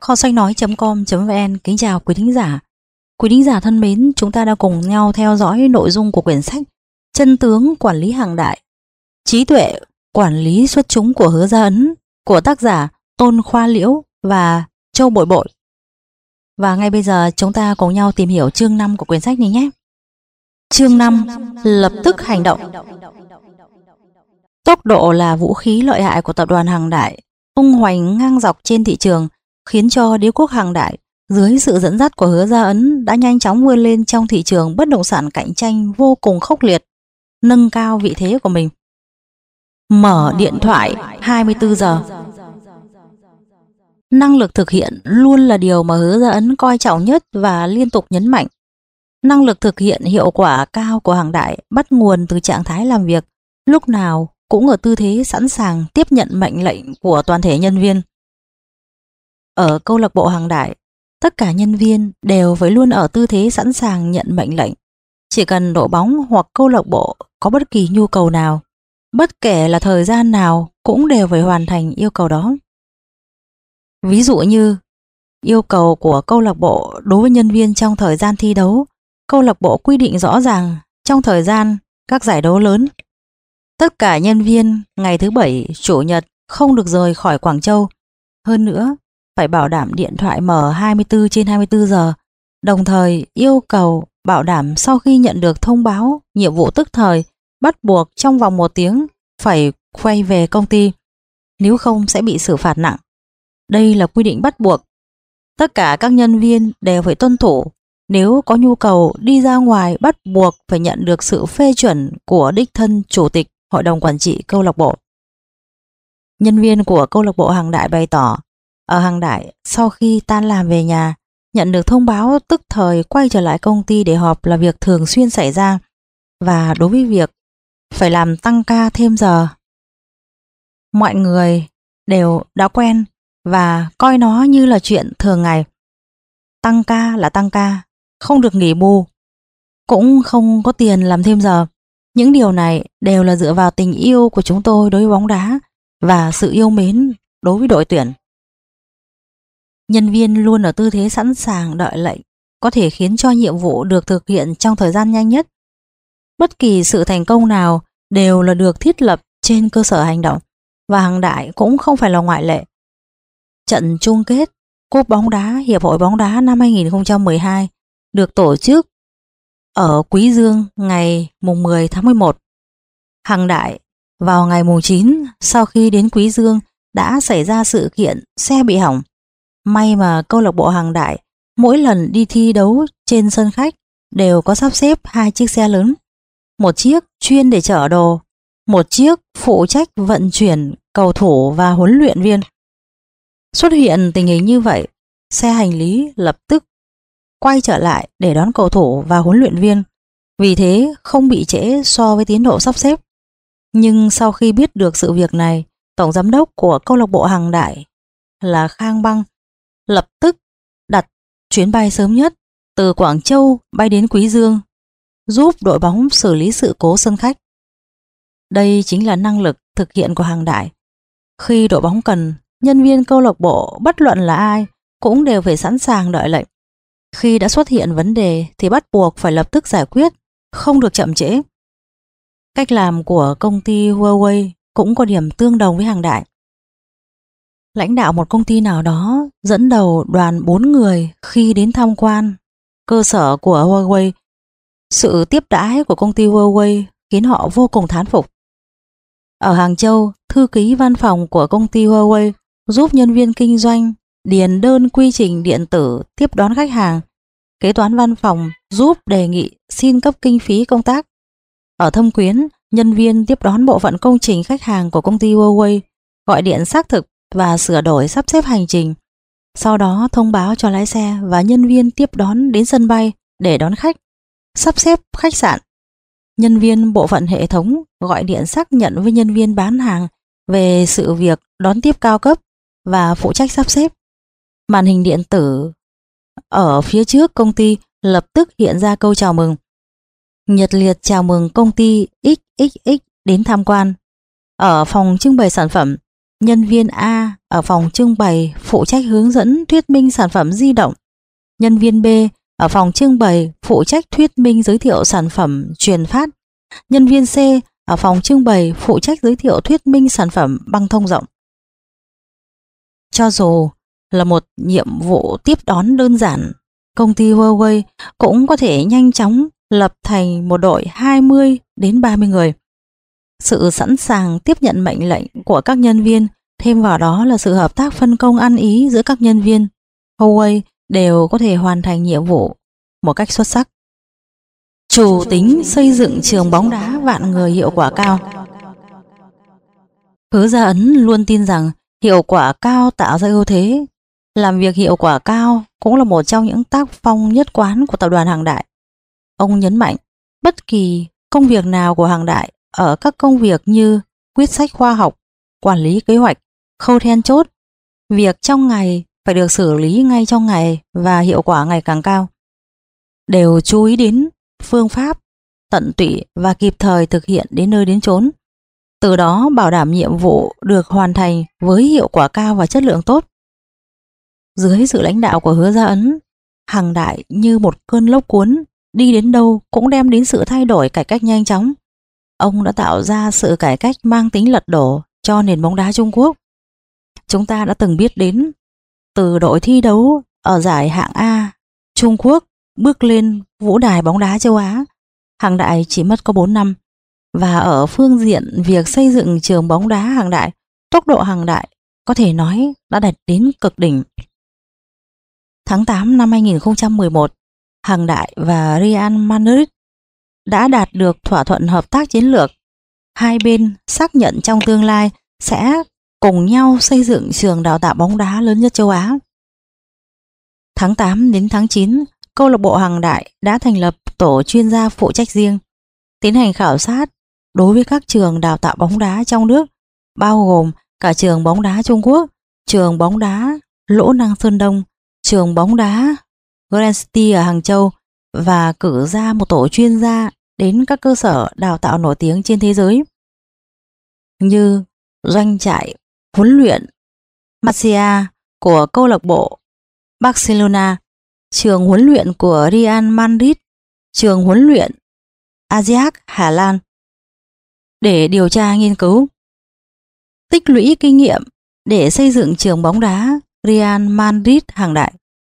Kho sách nói.com.vn kính chào quý thính giả. Quý thính giả thân mến, chúng ta đã cùng nhau theo dõi nội dung của quyển sách Chân tướng quản lý hàng đại, trí tuệ quản lý xuất chúng của Hứa Gia Ấn của tác giả Tôn Khoa Liễu và Châu Bội Bội. Và ngay bây giờ chúng ta cùng nhau tìm hiểu chương 5 của quyển sách này nhé. Chương 5: Lập tức hành động. Tốc độ là vũ khí lợi hại của tập đoàn Hàng Đại, tung hoành ngang dọc trên thị trường, khiến cho đế quốc Hàng Đại dưới sự dẫn dắt của Hứa Gia Ấn đã nhanh chóng vươn lên trong thị trường bất động sản cạnh tranh vô cùng khốc liệt, nâng cao vị thế của mình. Mở điện thoại 24 giờ. Năng lực thực hiện luôn là điều mà Hứa Gia Ấn coi trọng nhất và liên tục nhấn mạnh. Năng lực thực hiện hiệu quả cao của Hàng Đại bắt nguồn từ trạng thái làm việc lúc nào cũng ở tư thế sẵn sàng tiếp nhận mệnh lệnh của toàn thể nhân viên. Ở câu lạc bộ Hàng Đại, tất cả nhân viên đều phải luôn ở tư thế sẵn sàng nhận mệnh lệnh. Chỉ cần đội bóng hoặc câu lạc bộ có bất kỳ nhu cầu nào, bất kể là thời gian nào, cũng đều phải hoàn thành yêu cầu đó. Ví dụ như yêu cầu của câu lạc bộ đối với nhân viên trong thời gian thi đấu, câu lạc bộ quy định rõ ràng trong thời gian các giải đấu lớn, tất cả nhân viên ngày thứ Bảy, Chủ nhật không được rời khỏi Quảng Châu. Hơn nữa, phải bảo đảm điện thoại mở 24/24 giờ, đồng thời yêu cầu bảo đảm sau khi nhận được thông báo nhiệm vụ tức thời, bắt buộc trong vòng 1 tiếng phải quay về công ty, nếu không sẽ bị xử phạt nặng. Đây là quy định bắt buộc. Tất cả các nhân viên đều phải tuân thủ. Nếu có nhu cầu đi ra ngoài, bắt buộc phải nhận được sự phê chuẩn của đích thân chủ tịch hội đồng quản trị câu lạc bộ. Nhân viên của câu lạc bộ Hàng Đại bày tỏ, ở Hàng Đại sau khi tan làm về nhà, nhận được thông báo tức thời quay trở lại công ty để họp là việc thường xuyên xảy ra, và đối với việc phải làm tăng ca thêm giờ, mọi người đều đã quen và coi nó như là chuyện thường ngày. Tăng ca là tăng ca, không được nghỉ bù, cũng không có tiền làm thêm giờ. Những điều này đều là dựa vào tình yêu của chúng tôi đối với bóng đá và sự yêu mến đối với đội tuyển. Nhân viên luôn ở tư thế sẵn sàng đợi lệnh có thể khiến cho nhiệm vụ được thực hiện trong thời gian nhanh nhất. Bất kỳ sự thành công nào đều là được thiết lập trên cơ sở hành động, và Hàng Đại cũng không phải là ngoại lệ. Trận chung kết Cúp bóng đá Hiệp hội bóng đá năm 2012 được tổ chức ở Quý Dương ngày mùng 10 tháng 11. Hàng Đại vào ngày mùng 9 sau khi đến Quý Dương đã xảy ra sự kiện xe bị hỏng. May mà câu lạc bộ Hàng Đại mỗi lần đi thi đấu trên sân khách đều có sắp xếp 2 chiếc xe lớn, một chiếc chuyên để chở đồ, một chiếc phụ trách vận chuyển cầu thủ và huấn luyện viên. Xuất hiện tình hình như vậy, xe hành lý lập tức quay trở lại để đón cầu thủ và huấn luyện viên, vì thế không bị trễ so với tiến độ sắp xếp. Nhưng sau khi biết được sự việc này, tổng giám đốc của câu lạc bộ Hàng Đại là Khang Băng lập tức đặt chuyến bay sớm nhất từ Quảng Châu bay đến Quý Dương, giúp đội bóng xử lý sự cố sân khách. Đây chính là năng lực thực hiện của Hàng Đại. Khi đội bóng cần, nhân viên câu lạc bộ bất luận là ai cũng đều phải sẵn sàng đợi lệnh. Khi đã xuất hiện vấn đề thì bắt buộc phải lập tức giải quyết, không được chậm trễ. Cách làm của công ty Huawei cũng có điểm tương đồng với Hàng Đại. Lãnh đạo một công ty nào đó dẫn đầu đoàn 4 người khi đến tham quan cơ sở của Huawei. Sự tiếp đãi của công ty Huawei khiến họ vô cùng thán phục. Ở Hàng Châu, thư ký văn phòng của công ty Huawei giúp nhân viên kinh doanh điền đơn quy trình điện tử tiếp đón khách hàng. Kế toán văn phòng giúp đề nghị xin cấp kinh phí công tác. Ở Thâm Quyến, nhân viên tiếp đón bộ phận công trình khách hàng của công ty Huawei gọi điện xác thực và sửa đổi sắp xếp hành trình. Sau đó thông báo cho lái xe và nhân viên tiếp đón đến sân bay để đón khách, sắp xếp khách sạn. Nhân viên bộ phận hệ thống gọi điện xác nhận với nhân viên bán hàng về sự việc đón tiếp cao cấp và phụ trách sắp xếp. Màn hình điện tử ở phía trước công ty lập tức hiện ra câu chào mừng. Nhiệt liệt chào mừng công ty XXX đến tham quan. Ở phòng trưng bày sản phẩm, Nhân viên A ở phòng trưng bày phụ trách hướng dẫn thuyết minh sản phẩm di động. Nhân viên B ở phòng trưng bày phụ trách thuyết minh giới thiệu sản phẩm truyền phát. Nhân viên C ở phòng trưng bày phụ trách giới thiệu thuyết minh sản phẩm băng thông rộng. Cho dù là một nhiệm vụ tiếp đón đơn giản, công ty Huawei cũng có thể nhanh chóng lập thành một đội 20 đến 30 người. Sự sẵn sàng tiếp nhận mệnh lệnh của các nhân viên, thêm vào đó là sự hợp tác phân công ăn ý giữa các nhân viên, Huawei đều có thể hoàn thành nhiệm vụ một cách xuất sắc. Chủ tính xây dựng trường bóng đá vạn người hiệu quả cao. Hứa Gia Ấn luôn tin rằng hiệu quả cao tạo ra ưu thế. Làm việc hiệu quả cao cũng là một trong những tác phong nhất quán của tập đoàn Hàng Đại. Ông nhấn mạnh, bất kỳ công việc nào của Hàng Đại ở các công việc như quyết sách khoa học, quản lý kế hoạch, khâu then chốt, việc trong ngày phải được xử lý ngay trong ngày và hiệu quả ngày càng cao, đều chú ý đến phương pháp, tận tụy và kịp thời thực hiện đến nơi đến chốn. Từ đó bảo đảm nhiệm vụ được hoàn thành với hiệu quả cao và chất lượng tốt. Dưới sự lãnh đạo của Hứa Gia Ấn, Hàng Đại như một cơn lốc cuốn, đi đến đâu cũng đem đến sự thay đổi cải cách nhanh chóng. Ông đã tạo ra sự cải cách mang tính lật đổ cho nền bóng đá Trung Quốc. Chúng ta đã từng biết đến, từ đội thi đấu ở giải hạng A Trung Quốc bước lên vũ đài bóng đá châu Á, Hàng Đại chỉ mất có 4 năm. Và ở phương diện việc xây dựng trường bóng đá Hàng Đại, tốc độ Hàng Đại có thể nói đã đạt đến cực đỉnh. Tháng 8 năm 2011, Hàng Đại và Real Madrid đã đạt được thỏa thuận hợp tác chiến lược. Hai bên xác nhận trong tương lai sẽ cùng nhau xây dựng trường đào tạo bóng đá lớn nhất châu Á. Tháng 8 đến tháng 9, câu lạc bộ Hàng Đại đã thành lập tổ chuyên gia phụ trách riêng, tiến hành khảo sát đối với các trường đào tạo bóng đá trong nước, bao gồm cả trường bóng đá Trung Quốc, trường bóng đá Lỗ Năng Sơn Đông, trường bóng đá Grand City ở Hàng Châu, và cử ra một tổ chuyên gia đến các cơ sở đào tạo nổi tiếng trên thế giới như doanh trại huấn luyện Masia của câu lạc bộ Barcelona, trường huấn luyện của Real Madrid, trường huấn luyện Ajax Hà Lan, để điều tra nghiên cứu, tích lũy kinh nghiệm để xây dựng trường bóng đá Real Madrid Hàng Đại.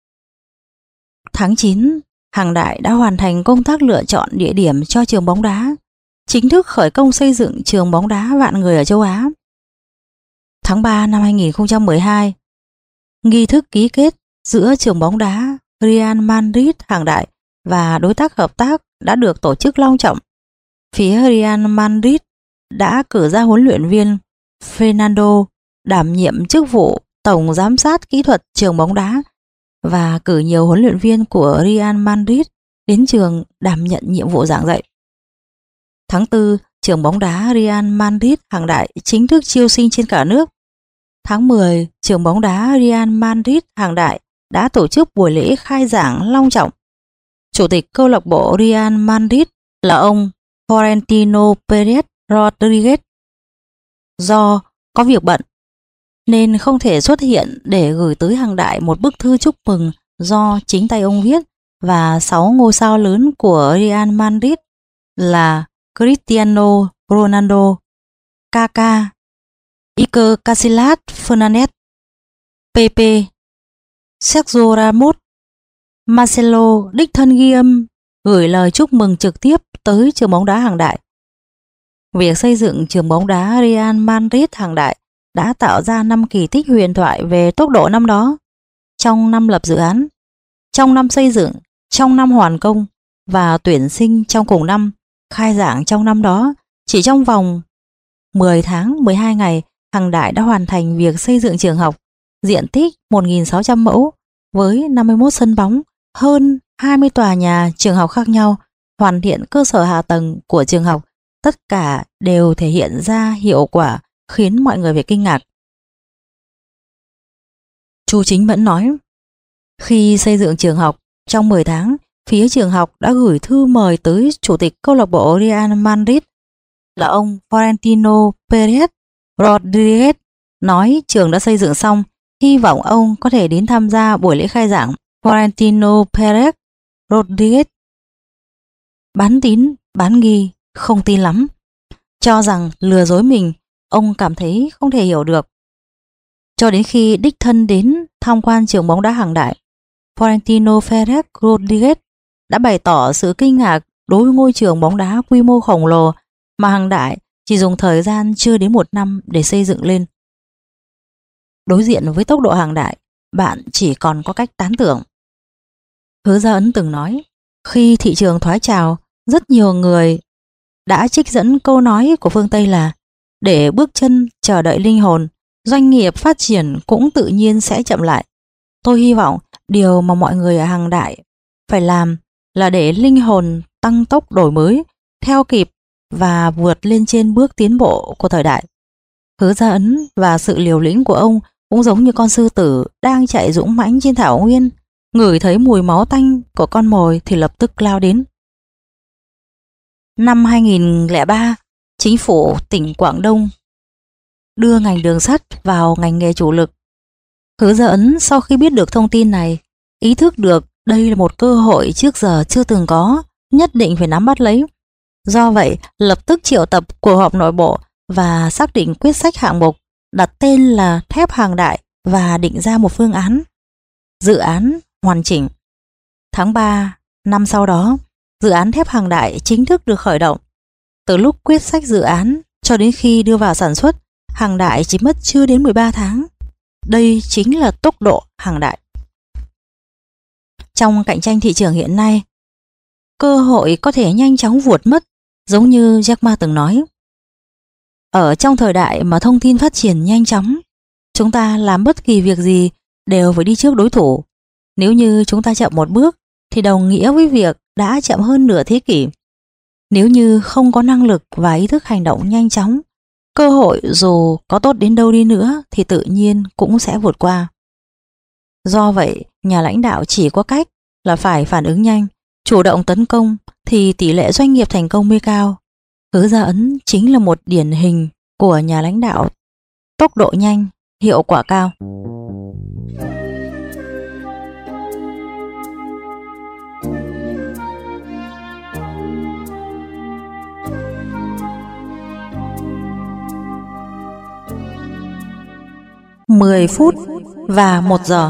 Tháng 9, Hàng Đại đã hoàn thành công tác lựa chọn địa điểm cho trường bóng đá, chính thức khởi công xây dựng trường bóng đá vạn người ở châu Á. Tháng 3 năm 2012, nghi thức ký kết giữa trường bóng đá Real Madrid Hàng Đại và đối tác hợp tác đã được tổ chức long trọng. Phía Real Madrid đã cử ra huấn luyện viên Fernando đảm nhiệm chức vụ tổng giám sát kỹ thuật trường bóng đá và cử nhiều huấn luyện viên của Real Madrid đến trường đảm nhận nhiệm vụ giảng dạy. Tháng 4, trường bóng đá Real Madrid Hàng Đại chính thức chiêu sinh trên cả nước. Tháng 10, trường bóng đá Real Madrid Hàng Đại đã tổ chức buổi lễ khai giảng long trọng. Chủ tịch câu lạc bộ Real Madrid là ông Florentino Pérez Rodríguez. Do có việc bận nên không thể xuất hiện để gửi tới Hàng Đại một bức thư chúc mừng do chính tay ông viết, và 6 ngôi sao lớn của Real Madrid là Cristiano Ronaldo, Kaká, Iker Casillas, Fernandes, Pepe, Sergio Ramos, Marcelo đích thân ghi âm gửi lời chúc mừng trực tiếp tới trường bóng đá Hàng Đại. Việc xây dựng trường bóng đá Real Madrid Hàng Đại đã tạo ra 5 kỳ tích huyền thoại về tốc độ năm đó. Trong năm lập dự án, trong năm xây dựng, trong năm hoàn công và tuyển sinh trong cùng năm, khai giảng trong năm đó, chỉ trong vòng 10 tháng 12 ngày, Hàng Đại đã hoàn thành việc xây dựng trường học, diện tích 1.600 mẫu với 51 sân bóng, hơn 20 tòa nhà trường học khác nhau, hoàn thiện cơ sở hạ tầng của trường học. Tất cả đều thể hiện ra hiệu quả khiến mọi người phải kinh ngạc. Chu Chính Mẫn nói, khi xây dựng trường học, trong 10 tháng, phía trường học đã gửi thư mời tới chủ tịch câu lạc bộ Real Madrid là ông Florentino Pérez Rodríguez nói trường đã xây dựng xong, hy vọng ông có thể đến tham gia buổi lễ khai giảng. Florentino Perez Rodriguez bán tín bán nghi, không tin lắm, cho rằng lừa dối mình. Ông cảm thấy không thể hiểu được. Cho đến khi đích thân đến tham quan trường bóng đá Hàng Đại, Florentino Perez Rodriguez đã bày tỏ sự kinh ngạc đối với ngôi trường bóng đá quy mô khổng lồ mà Hàng Đại chỉ dùng thời gian chưa đến 1 năm để xây dựng lên. Đối diện với tốc độ Hàng Đại, bạn chỉ còn có cách tán thưởng. Hứa Gia Ấn từng nói, khi thị trường thoái trào, rất nhiều người đã trích dẫn câu nói của phương Tây là để bước chân chờ đợi linh hồn, doanh nghiệp phát triển cũng tự nhiên sẽ chậm lại. Tôi hy vọng điều mà mọi người ở Hàng Đại phải làm là để linh hồn tăng tốc đổi mới, theo kịp và vượt lên trên bước tiến bộ của thời đại. Hứa Gia Ấn và sự liều lĩnh của ông cũng giống như con sư tử đang chạy dũng mãnh trên thảo nguyên, ngửi thấy mùi máu tanh của con mồi thì lập tức lao đến. Năm 2003, chính phủ tỉnh Quảng Đông đưa ngành đường sắt vào ngành nghề chủ lực. Hứa Gia Ấn sau khi biết được thông tin này, ý thức được đây là một cơ hội trước giờ chưa từng có, nhất định phải nắm bắt lấy. Do vậy, lập tức triệu tập cuộc họp nội bộ và xác định quyết sách hạng mục, đặt tên là thép Hàng Đại và định ra một phương án. Dự án hoàn chỉnh. Tháng 3 năm sau đó, dự án thép Hàng Đại chính thức được khởi động. Từ lúc quyết sách dự án cho đến khi đưa vào sản xuất, Hàng Đại chỉ mất chưa đến 13 tháng. Đây chính là tốc độ Hàng Đại. Trong cạnh tranh thị trường hiện nay, cơ hội có thể nhanh chóng vụt mất, giống như Jack Ma từng nói. Ở trong thời đại mà thông tin phát triển nhanh chóng, chúng ta làm bất kỳ việc gì đều phải đi trước đối thủ. Nếu như chúng ta chậm một bước thì đồng nghĩa với việc đã chậm hơn nửa thế kỷ. Nếu như không có năng lực và ý thức hành động nhanh chóng, cơ hội dù có tốt đến đâu đi nữa thì tự nhiên cũng sẽ vượt qua. Do vậy, nhà lãnh đạo chỉ có cách là phải phản ứng nhanh, chủ động tấn công thì tỷ lệ doanh nghiệp thành công mới cao. Hứa Gia Ấn chính là một điển hình của nhà lãnh đạo tốc độ nhanh, hiệu quả cao. Mười phút và 1 giờ.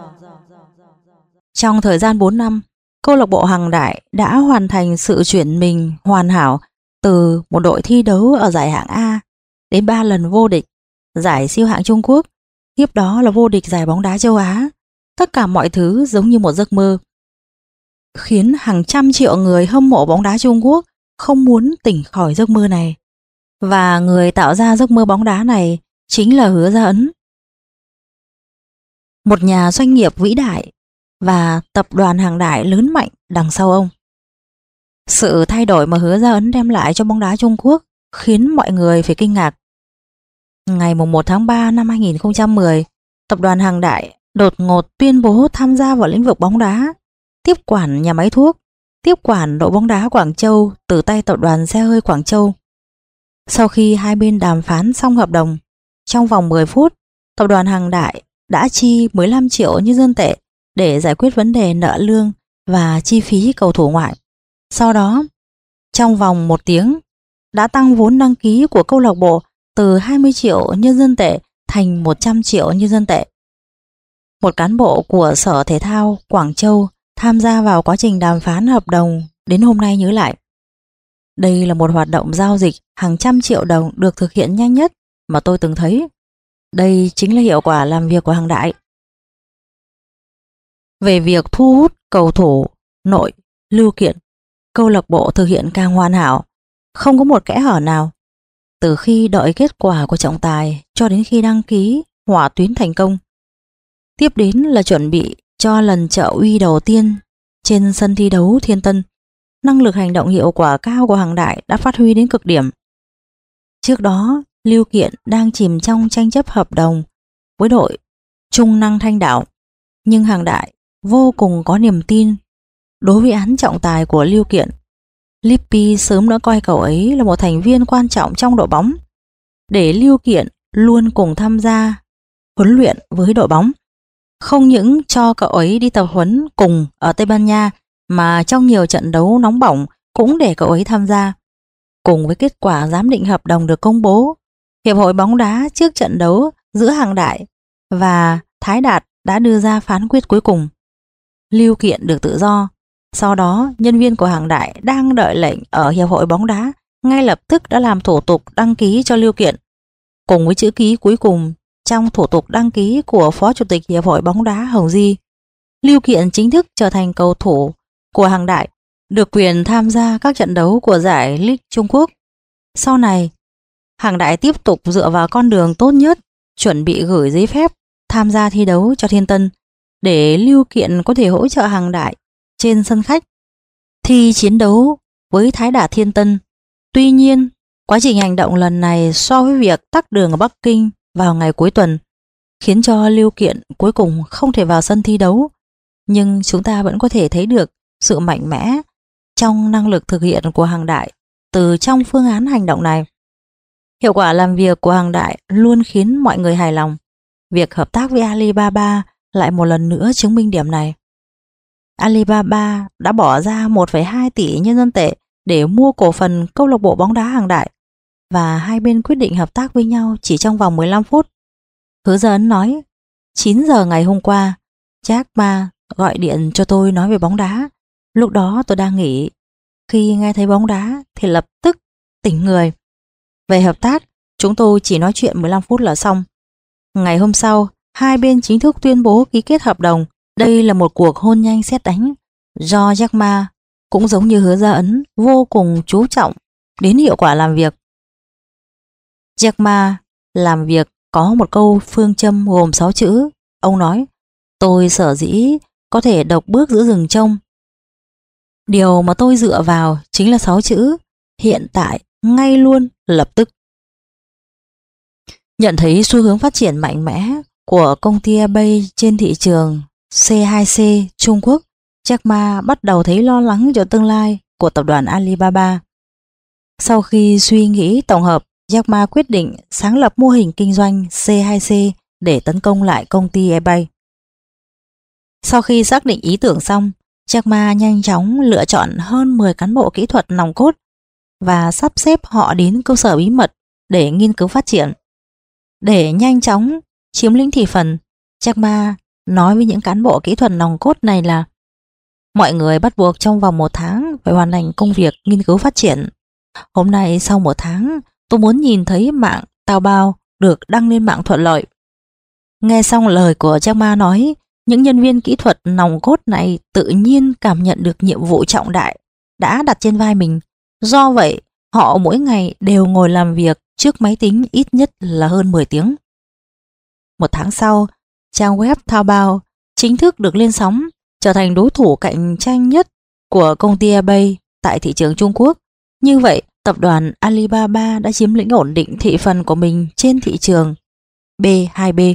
Trong thời gian 4 năm, câu lạc bộ Hàng Đại đã hoàn thành sự chuyển mình hoàn hảo từ một đội thi đấu ở giải hạng A đến 3 lần vô địch giải siêu hạng Trung Quốc, tiếp đó là vô địch giải bóng đá châu Á. Tất cả mọi thứ giống như một giấc mơ, khiến hàng trăm triệu người hâm mộ bóng đá Trung Quốc không muốn tỉnh khỏi giấc mơ này. Và người tạo ra giấc mơ bóng đá này chính là Hứa Gia Ấn, một nhà doanh nghiệp vĩ đại và tập đoàn Hàng Đại lớn mạnh đằng sau ông. Sự thay đổi mà Hứa Gia Ấn đem lại cho bóng đá Trung Quốc khiến mọi người phải kinh ngạc. Ngày 1 tháng 3 năm 2010, tập đoàn Hàng Đại đột ngột tuyên bố tham gia vào lĩnh vực bóng đá, tiếp quản nhà máy thuốc, tiếp quản đội bóng đá Quảng Châu từ tay tập đoàn xe hơi Quảng Châu. Sau khi hai bên đàm phán xong hợp đồng, trong vòng 10 phút, tập đoàn Hàng Đại đã chi 15 triệu nhân dân tệ để giải quyết vấn đề nợ lương và chi phí cầu thủ ngoại. Sau đó, trong vòng 1 tiếng, đã tăng vốn đăng ký của câu lạc bộ từ 20 triệu nhân dân tệ thành 100 triệu nhân dân tệ. Một cán bộ của Sở Thể thao Quảng Châu tham gia vào quá trình đàm phán hợp đồng đến hôm nay nhớ lại. Đây là một hoạt động giao dịch hàng trăm triệu đồng được thực hiện nhanh nhất mà tôi từng thấy. Đây chính là hiệu quả làm việc của Hàng Đại. Về việc thu hút cầu thủ nội lưu kiện, câu lạc bộ thực hiện càng hoàn hảo, không có một kẽ hở nào. Từ khi đợi kết quả của trọng tài cho đến khi đăng ký hỏa tuyến thành công. Tiếp đến là chuẩn bị cho lần trợ uy đầu tiên trên sân thi đấu Thiên Tân. Năng lực hành động hiệu quả cao của Hàng Đại đã phát huy đến cực điểm. Trước đó, Lưu Kiện đang chìm trong tranh chấp hợp đồng với đội Trung Năng Thanh Đảo, nhưng Hàng Đại vô cùng có niềm tin đối với án trọng tài của Lưu Kiện. Lippi sớm đã coi cậu ấy là một thành viên quan trọng trong đội bóng. Để Lưu Kiện luôn cùng tham gia huấn luyện với đội bóng. Không những cho cậu ấy đi tập huấn cùng ở Tây Ban Nha mà trong nhiều trận đấu nóng bỏng cũng để cậu ấy tham gia. Cùng với kết quả giám định hợp đồng được công bố, Hiệp hội bóng đá trước trận đấu giữa Hàng Đại và Thái Đạt đã đưa ra phán quyết cuối cùng. Lưu Kiện được tự do. Sau đó, nhân viên của Hàng Đại đang đợi lệnh ở Hiệp hội bóng đá ngay lập tức đã làm thủ tục đăng ký cho Lưu Kiện. Cùng với chữ ký cuối cùng trong thủ tục đăng ký của Phó Chủ tịch Hiệp hội bóng đá Hồng Di, Lưu Kiện chính thức trở thành cầu thủ của Hàng Đại, được quyền tham gia các trận đấu của giải League Trung Quốc. Sau này, Hàng Đại tiếp tục dựa vào con đường tốt nhất, chuẩn bị gửi giấy phép tham gia thi đấu cho Thiên Tân để Lưu Kiện có thể hỗ trợ Hàng Đại trên sân khách thi chiến đấu với Thái Đạt Thiên Tân. Tuy nhiên, quá trình hành động lần này so với việc tắc đường ở Bắc Kinh vào ngày cuối tuần khiến cho Lưu Kiện cuối cùng không thể vào sân thi đấu, nhưng chúng ta vẫn có thể thấy được sự mạnh mẽ trong năng lực thực hiện của Hàng Đại từ trong phương án hành động này. Hiệu quả làm việc của Hàng Đại luôn khiến mọi người hài lòng. Việc hợp tác với Alibaba lại một lần nữa chứng minh điểm này. Alibaba đã bỏ ra 1,2 tỷ nhân dân tệ để mua cổ phần câu lạc bộ bóng đá Hàng Đại và hai bên quyết định hợp tác với nhau chỉ trong vòng 15 phút. Hứa Gia Ấn nói, 9 giờ ngày hôm qua, Jack Ma gọi điện cho tôi nói về bóng đá. Lúc đó tôi đang nghỉ. Khi nghe thấy bóng đá thì lập tức tỉnh người. Về hợp tác, chúng tôi chỉ nói chuyện 15 phút là xong. Ngày hôm sau, hai bên chính thức tuyên bố ký kết hợp đồng. Đây là một cuộc hôn nhanh sét đánh do Jack Ma cũng giống như Hứa Gia Ấn vô cùng chú trọng đến hiệu quả làm việc. Jack Ma làm việc có một câu phương châm gồm 6 chữ. Ông nói, tôi sở dĩ có thể độc bước giữa rừng trông. Điều mà tôi dựa vào chính là 6 chữ, hiện tại, ngay luôn, lập tức. Nhận thấy xu hướng phát triển mạnh mẽ của công ty eBay trên thị trường C2C Trung Quốc, Jack Ma bắt đầu thấy lo lắng cho tương lai của tập đoàn Alibaba. Sau khi suy nghĩ tổng hợp, Jack Ma quyết định sáng lập mô hình kinh doanh C2C để tấn công lại công ty eBay. Sau khi xác định ý tưởng xong, Jack Ma nhanh chóng lựa chọn hơn 10 cán bộ kỹ thuật nòng cốt và sắp xếp họ đến cơ sở bí mật để nghiên cứu phát triển. Để nhanh chóng chiếm lĩnh thị phần, Jack Ma nói với những cán bộ kỹ thuật nòng cốt này là mọi người bắt buộc trong vòng 1 tháng phải hoàn thành công việc nghiên cứu phát triển. Hôm nay sau 1 tháng, tôi muốn nhìn thấy mạng Taobao được đăng lên mạng thuận lợi. Nghe xong lời của Jack Ma nói, những nhân viên kỹ thuật nòng cốt này tự nhiên cảm nhận được nhiệm vụ trọng đại đã đặt trên vai mình. Do vậy, họ mỗi ngày đều ngồi làm việc trước máy tính ít nhất là hơn 10 tiếng. 1 tháng sau, trang web Taobao chính thức được lên sóng, trở thành đối thủ cạnh tranh nhất của công ty eBay tại thị trường Trung Quốc. Như vậy, tập đoàn Alibaba đã chiếm lĩnh ổn định thị phần của mình trên thị trường B2B.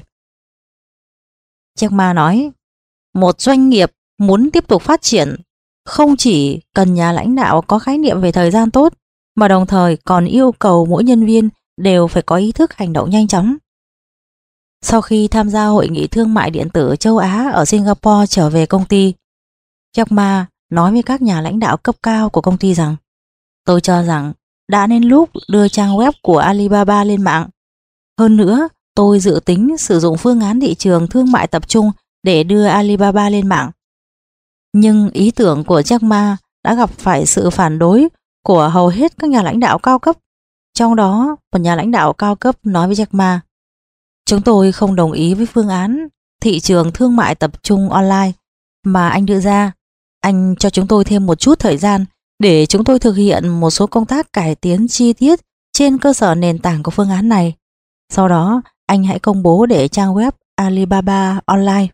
Jack Ma nói, một doanh nghiệp muốn tiếp tục phát triển không chỉ cần nhà lãnh đạo có khái niệm về thời gian tốt, mà đồng thời còn yêu cầu mỗi nhân viên đều phải có ý thức hành động nhanh chóng. Sau khi tham gia hội nghị thương mại điện tử châu Á ở Singapore trở về công ty, Jack Ma nói với các nhà lãnh đạo cấp cao của công ty rằng, tôi cho rằng đã đến lúc đưa trang web của Alibaba lên mạng. Hơn nữa, tôi dự tính sử dụng phương án thị trường thương mại tập trung để đưa Alibaba lên mạng. Nhưng ý tưởng của Jack Ma đã gặp phải sự phản đối của hầu hết các nhà lãnh đạo cao cấp. Trong đó, một nhà lãnh đạo cao cấp nói với Jack Ma, chúng tôi không đồng ý với phương án thị trường thương mại tập trung online mà anh đưa ra. Anh cho chúng tôi thêm một chút thời gian để chúng tôi thực hiện một số công tác cải tiến chi tiết trên cơ sở nền tảng của phương án này. Sau đó, anh hãy công bố để trang web Alibaba Online.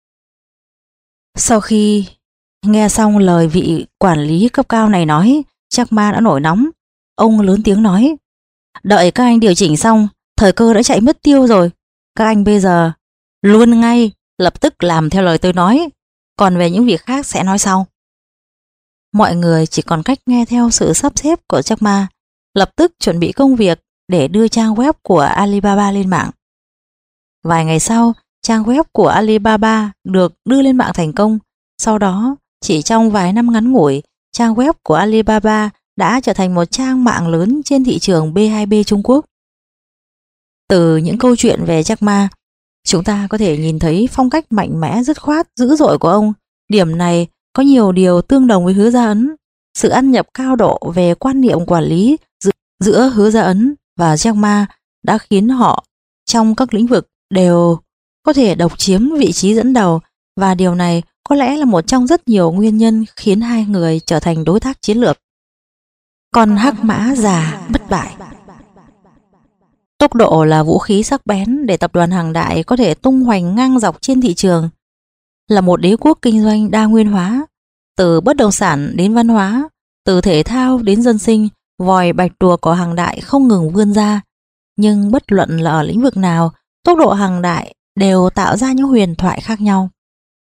Sau khi nghe xong lời vị quản lý cấp cao này nói, Jack Ma đã nổi nóng. Ông lớn tiếng nói, đợi các anh điều chỉnh xong, thời cơ đã chạy mất tiêu rồi. Các anh bây giờ luôn ngay, lập tức làm theo lời tôi nói. Còn về những việc khác sẽ nói sau. Mọi người chỉ còn cách nghe theo sự sắp xếp của Jack Ma, lập tức chuẩn bị công việc để đưa trang web của Alibaba lên mạng. Vài ngày sau, trang web của Alibaba được đưa lên mạng thành công. Sau đó, chỉ trong vài năm ngắn ngủi, trang web của Alibaba đã trở thành một trang mạng lớn trên thị trường B2B Trung Quốc. Từ những câu chuyện về Jack Ma, chúng ta có thể nhìn thấy phong cách mạnh mẽ, dứt khoát, dữ dội của ông. Điểm này có nhiều điều tương đồng với Hứa Gia Ấn. Sự ăn nhập cao độ về quan niệm quản lý giữa Hứa Gia Ấn và Jack Ma đã khiến họ trong các lĩnh vực đều có thể độc chiếm vị trí dẫn đầu, và điều này có lẽ là một trong rất nhiều nguyên nhân khiến hai người trở thành đối tác chiến lược. Con hắc mã già bất bại. Tốc độ là vũ khí sắc bén để tập đoàn Hằng Đại có thể tung hoành ngang dọc trên thị trường. Là một đế quốc kinh doanh đa nguyên hóa, từ bất động sản đến văn hóa, từ thể thao đến dân sinh, vòi bạch tuộc của Hằng Đại không ngừng vươn ra. Nhưng bất luận là ở lĩnh vực nào, tốc độ Hằng Đại đều tạo ra những huyền thoại khác nhau.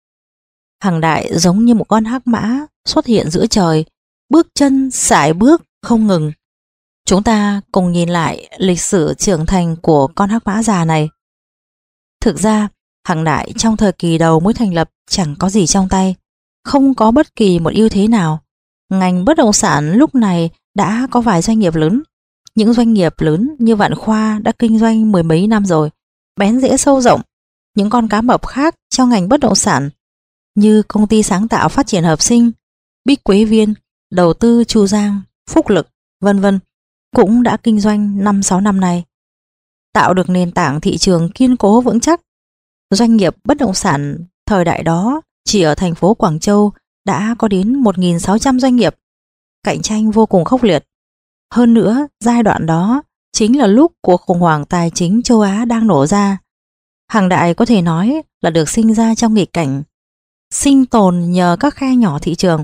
Hằng Đại giống như một con hắc mã xuất hiện giữa trời, bước chân sải bước không ngừng. Chúng ta cùng nhìn lại lịch sử trưởng thành của con hắc mã già này. Thực ra, Hằng Đại trong thời kỳ đầu mới thành lập chẳng có gì trong tay, không có bất kỳ một ưu thế nào. Ngành bất động sản lúc này đã có vài doanh nghiệp lớn. Những doanh nghiệp lớn như Vạn Khoa đã kinh doanh mười mấy năm rồi, bén rễ sâu rộng. Những con cá mập khác trong ngành bất động sản như công ty sáng tạo phát triển hợp sinh, Bích Quế Viên, đầu tư Chu Giang, Phúc Lực, vân vân cũng đã kinh doanh 5-6 năm nay, tạo được nền tảng thị trường kiên cố vững chắc. Doanh nghiệp bất động sản thời đại đó chỉ ở thành phố Quảng Châu đã có đến 1.600 doanh nghiệp, cạnh tranh vô cùng khốc liệt. Hơn nữa, giai đoạn đó chính là lúc cuộc khủng hoảng tài chính châu Á đang nổ ra. Hằng Đại có thể nói là được sinh ra trong nghịch cảnh, sinh tồn nhờ các khe nhỏ thị trường.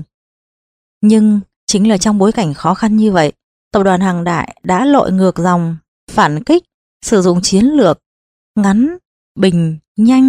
Nhưng chính là trong bối cảnh khó khăn như vậy, tập đoàn Hằng Đại đã lội ngược dòng, phản kích, sử dụng chiến lược ngắn, bình,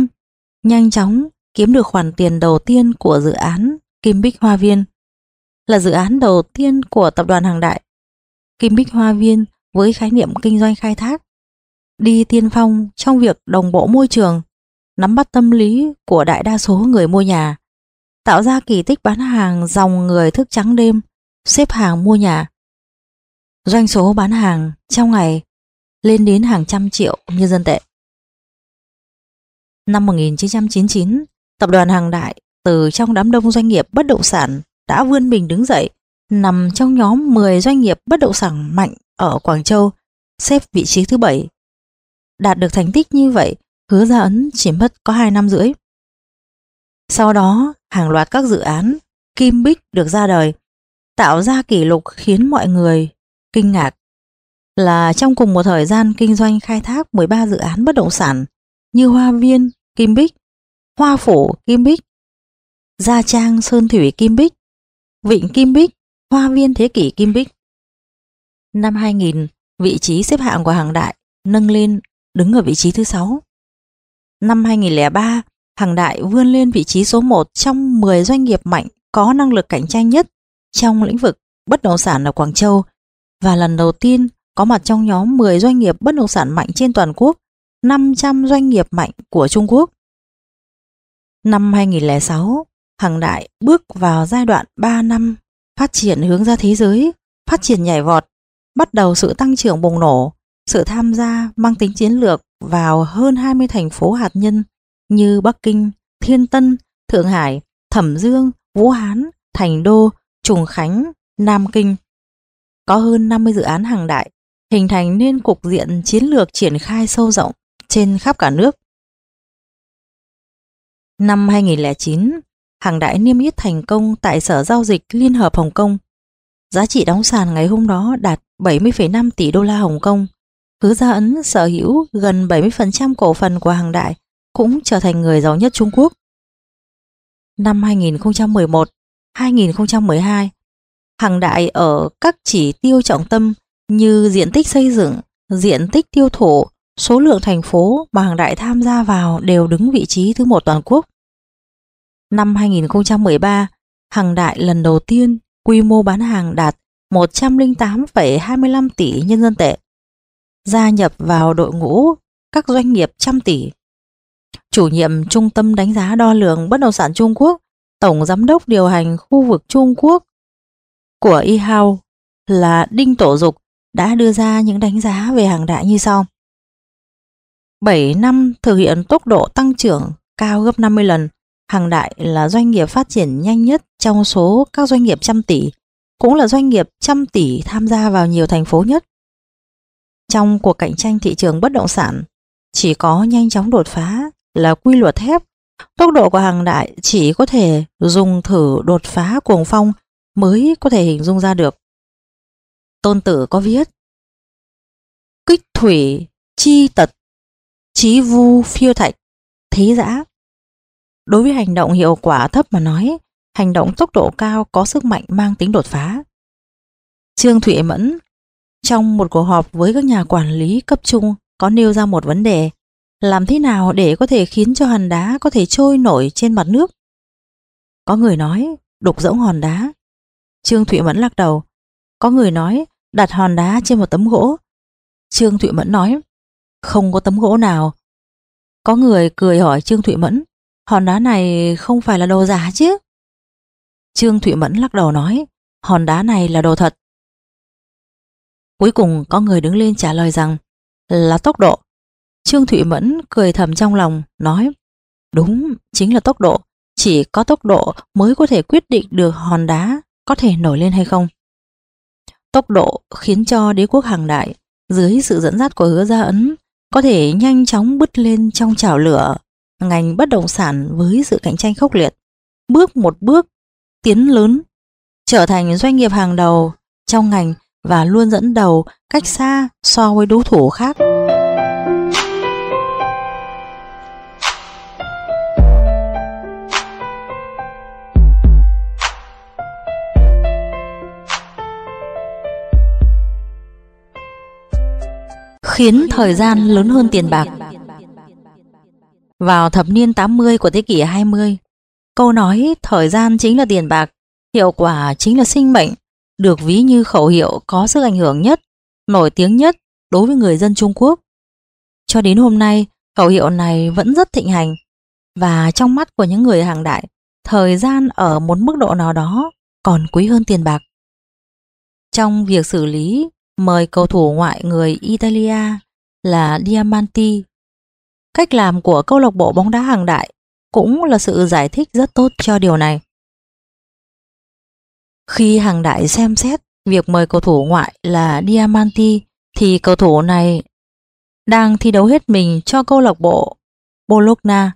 nhanh chóng kiếm được khoản tiền đầu tiên của dự án Kim Bích Hoa Viên. Là dự án đầu tiên của tập đoàn Hằng Đại, Kim Bích Hoa Viên với khái niệm kinh doanh khai thác, đi tiên phong trong việc đồng bộ môi trường, nắm bắt tâm lý của đại đa số người mua nhà, tạo ra kỳ tích bán hàng dòng người thức trắng đêm, xếp hàng mua nhà. Doanh số bán hàng trong ngày lên đến hàng trăm triệu nhân dân tệ. Năm 1999, tập đoàn Hằng Đại từ trong đám đông doanh nghiệp bất động sản đã vươn mình đứng dậy, nằm trong nhóm 10 doanh nghiệp bất động sản mạnh ở Quảng Châu, xếp vị trí thứ 7. Đạt được thành tích như vậy, Hứa Gia Ấn chỉ mất có 2 năm rưỡi. Sau đó, hàng loạt các dự án Kim Bích được ra đời, tạo ra kỷ lục khiến mọi người kinh ngạc. Là trong cùng một thời gian kinh doanh khai thác 13 dự án bất động sản như Hoa Viên Kim Bích, Hoa Phủ Kim Bích, Gia Trang Sơn Thủy Kim Bích, Vịnh Kim Bích, Hoa Viên Thế Kỷ Kim Bích. Năm 2000, vị trí xếp hạng của Hằng Đại nâng lên đứng ở vị trí thứ 6. Năm 2003, Hằng Đại vươn lên vị trí số 1 trong 10 doanh nghiệp mạnh có năng lực cạnh tranh nhất trong lĩnh vực bất động sản ở Quảng Châu, và lần đầu tiên có mặt trong nhóm 10 doanh nghiệp bất động sản mạnh trên toàn quốc, 500 doanh nghiệp mạnh của Trung Quốc. Năm 2006, Hằng Đại bước vào giai đoạn 3 năm phát triển hướng ra thế giới, phát triển nhảy vọt, bắt đầu sự tăng trưởng bùng nổ, sự tham gia mang tính chiến lược vào hơn 20 thành phố hạt nhân như Bắc Kinh, Thiên Tân, Thượng Hải, Thẩm Dương, Vũ Hán, Thành Đô, Trùng Khánh, Nam Kinh. Có hơn 50 dự án Hằng Đại, hình thành nên cục diện chiến lược triển khai sâu rộng trên khắp cả nước. Năm 2009, Hằng Đại niêm yết thành công tại Sở Giao dịch Liên hợp Hồng Kông. Giá trị đóng sàn ngày hôm đó đạt 70,5 tỷ đô la Hồng Kông. Hứa Gia Ấn sở hữu gần 70% cổ phần của Hằng Đại, cũng trở thành người giàu nhất Trung Quốc. Năm 2011, 2012, Hằng Đại ở các chỉ tiêu trọng tâm như diện tích xây dựng, diện tích tiêu thụ, số lượng thành phố mà Hằng Đại tham gia vào đều đứng vị trí thứ 1 toàn quốc. Năm 2013, Hằng Đại lần đầu tiên quy mô bán hàng đạt 108,25 tỷ nhân dân tệ. gia nhập vào đội ngũ các doanh nghiệp trăm tỷ. Chủ nhiệm Trung tâm Đánh giá Đo lường Bất động sản Trung Quốc, Tổng Giám đốc điều hành khu vực Trung Quốc của eHouse là Đinh Tổ Dục đã đưa ra những đánh giá về Hàng Đại như sau. 7 năm thực hiện tốc độ tăng trưởng cao gấp 50 lần, Hàng Đại là doanh nghiệp phát triển nhanh nhất trong số các doanh nghiệp trăm tỷ, cũng là doanh nghiệp trăm tỷ tham gia vào nhiều thành phố nhất. Trong cuộc cạnh tranh thị trường bất động sản, chỉ có nhanh chóng đột phá là quy luật thép. Tốc độ của Hàng Đại chỉ có thể dùng thử đột phá cuồng phong mới có thể hình dung ra được. Tôn Tử có viết: Kích thủy chi tật, chí vu phiêu thạch, thế giã. Đối với hành động hiệu quả thấp mà nói, hành động tốc độ cao có sức mạnh mang tính đột phá. Trương Thụy Mẫn trong một cuộc họp với các nhà quản lý cấp trung có nêu ra một vấn đề: làm thế nào để có thể khiến cho hòn đá có thể trôi nổi trên mặt nước? Có người nói đục rỗng hòn đá. Trương Thụy Mẫn lắc đầu. Có người nói đặt hòn đá trên một tấm gỗ. Trương Thụy Mẫn nói không có tấm gỗ nào. Có người cười hỏi Trương Thụy Mẫn, hòn đá này không phải là đồ giả chứ? Trương Thụy Mẫn lắc đầu nói, hòn đá này là đồ thật. Cuối cùng có người đứng lên trả lời rằng là tốc độ. Trương Thụy Mẫn cười thầm trong lòng, nói đúng, chính là tốc độ. Chỉ có tốc độ mới có thể quyết định được hòn đá có thể nổi lên hay không. Tốc độ khiến cho đế quốc Hàng Đại dưới sự dẫn dắt của Hứa Gia Ấn có thể nhanh chóng bứt lên trong chảo lửa ngành bất động sản với sự cạnh tranh khốc liệt, bước một bước tiến lớn, trở thành doanh nghiệp hàng đầu trong ngành và luôn dẫn đầu cách xa so với đối thủ khác. Khiến thời gian lớn hơn tiền bạc. Vào thập niên 80 của thế kỷ 20, câu nói thời gian chính là tiền bạc, hiệu quả chính là sinh mệnh được ví như khẩu hiệu có sức ảnh hưởng nhất, nổi tiếng nhất đối với người dân Trung Quốc. Cho đến hôm nay, khẩu hiệu này vẫn rất thịnh hành, và trong mắt của những người Hàng Đại, thời gian ở một mức độ nào đó còn quý hơn tiền bạc. Trong việc xử lý mời cầu thủ ngoại người Italia là Diamanti, cách làm của câu lạc bộ bóng đá Hàng Đại cũng là sự giải thích rất tốt cho điều này. Khi Hàng Đại xem xét việc mời cầu thủ ngoại là Diamanti thì cầu thủ này đang thi đấu hết mình cho câu lạc bộ Bologna.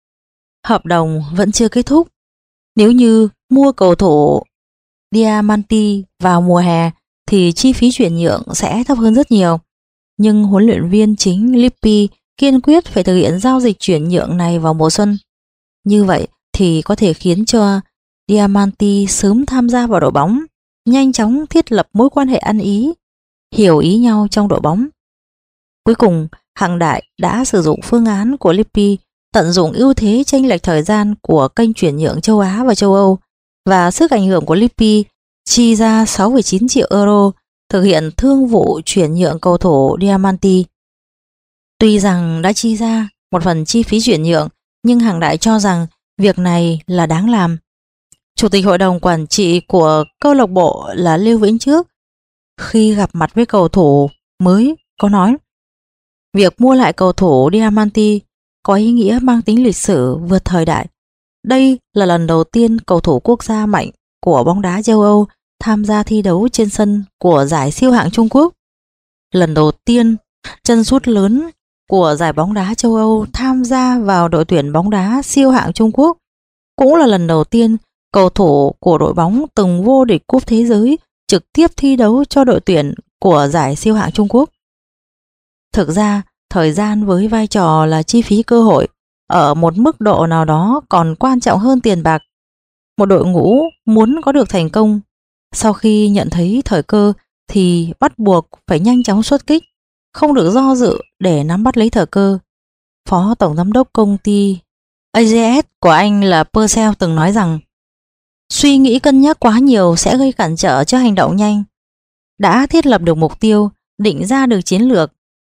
Hợp đồng vẫn chưa kết thúc. Nếu như mua cầu thủ Diamanti vào mùa hè thì chi phí chuyển nhượng sẽ thấp hơn rất nhiều. Nhưng huấn luyện viên chính Lippi kiên quyết phải thực hiện giao dịch chuyển nhượng này vào mùa xuân. Như vậy thì có thể khiến cho Diamanti sớm tham gia vào đội bóng, nhanh chóng thiết lập mối quan hệ ăn ý, hiểu ý nhau trong đội bóng. Cuối cùng, Hàng Đại đã sử dụng phương án của Lippi, tận dụng ưu thế chênh lệch thời gian của kênh chuyển nhượng châu Á và châu Âu và sức ảnh hưởng của Lippi, chi ra 6,9 triệu euro thực hiện thương vụ chuyển nhượng cầu thủ Diamanti. Tuy rằng đã chi ra một phần chi phí chuyển nhượng, nhưng Hàng Đại cho rằng việc này là đáng làm. Chủ tịch hội đồng quản trị của câu lạc bộ là Lưu Vĩnh Trước khi gặp mặt với cầu thủ mới có nói việc mua lại cầu thủ Diamanti có ý nghĩa mang tính lịch sử vượt thời đại. Đây là lần đầu tiên cầu thủ quốc gia mạnh của bóng đá châu Âu tham gia thi đấu trên sân của giải siêu hạng Trung Quốc. Lần đầu tiên chân sút lớn của giải bóng đá châu Âu tham gia vào đội tuyển bóng đá siêu hạng Trung Quốc. Cũng là lần đầu tiên cầu thủ của đội bóng từng vô địch cúp thế giới trực tiếp thi đấu cho đội tuyển của giải siêu hạng Trung Quốc. Thực ra, thời gian với vai trò là chi phí cơ hội ở một mức độ nào đó còn quan trọng hơn tiền bạc. Một đội ngũ muốn có được thành công, sau khi nhận thấy thời cơ thì bắt buộc phải nhanh chóng xuất kích, không được do dự để nắm bắt lấy thời cơ. Phó Tổng Giám đốc công ty AJS của anh là Purcell từng nói rằng suy nghĩ cân nhắc quá nhiều sẽ gây cản trở cho hành động nhanh. Đã thiết lập được mục tiêu, định ra được chiến lược,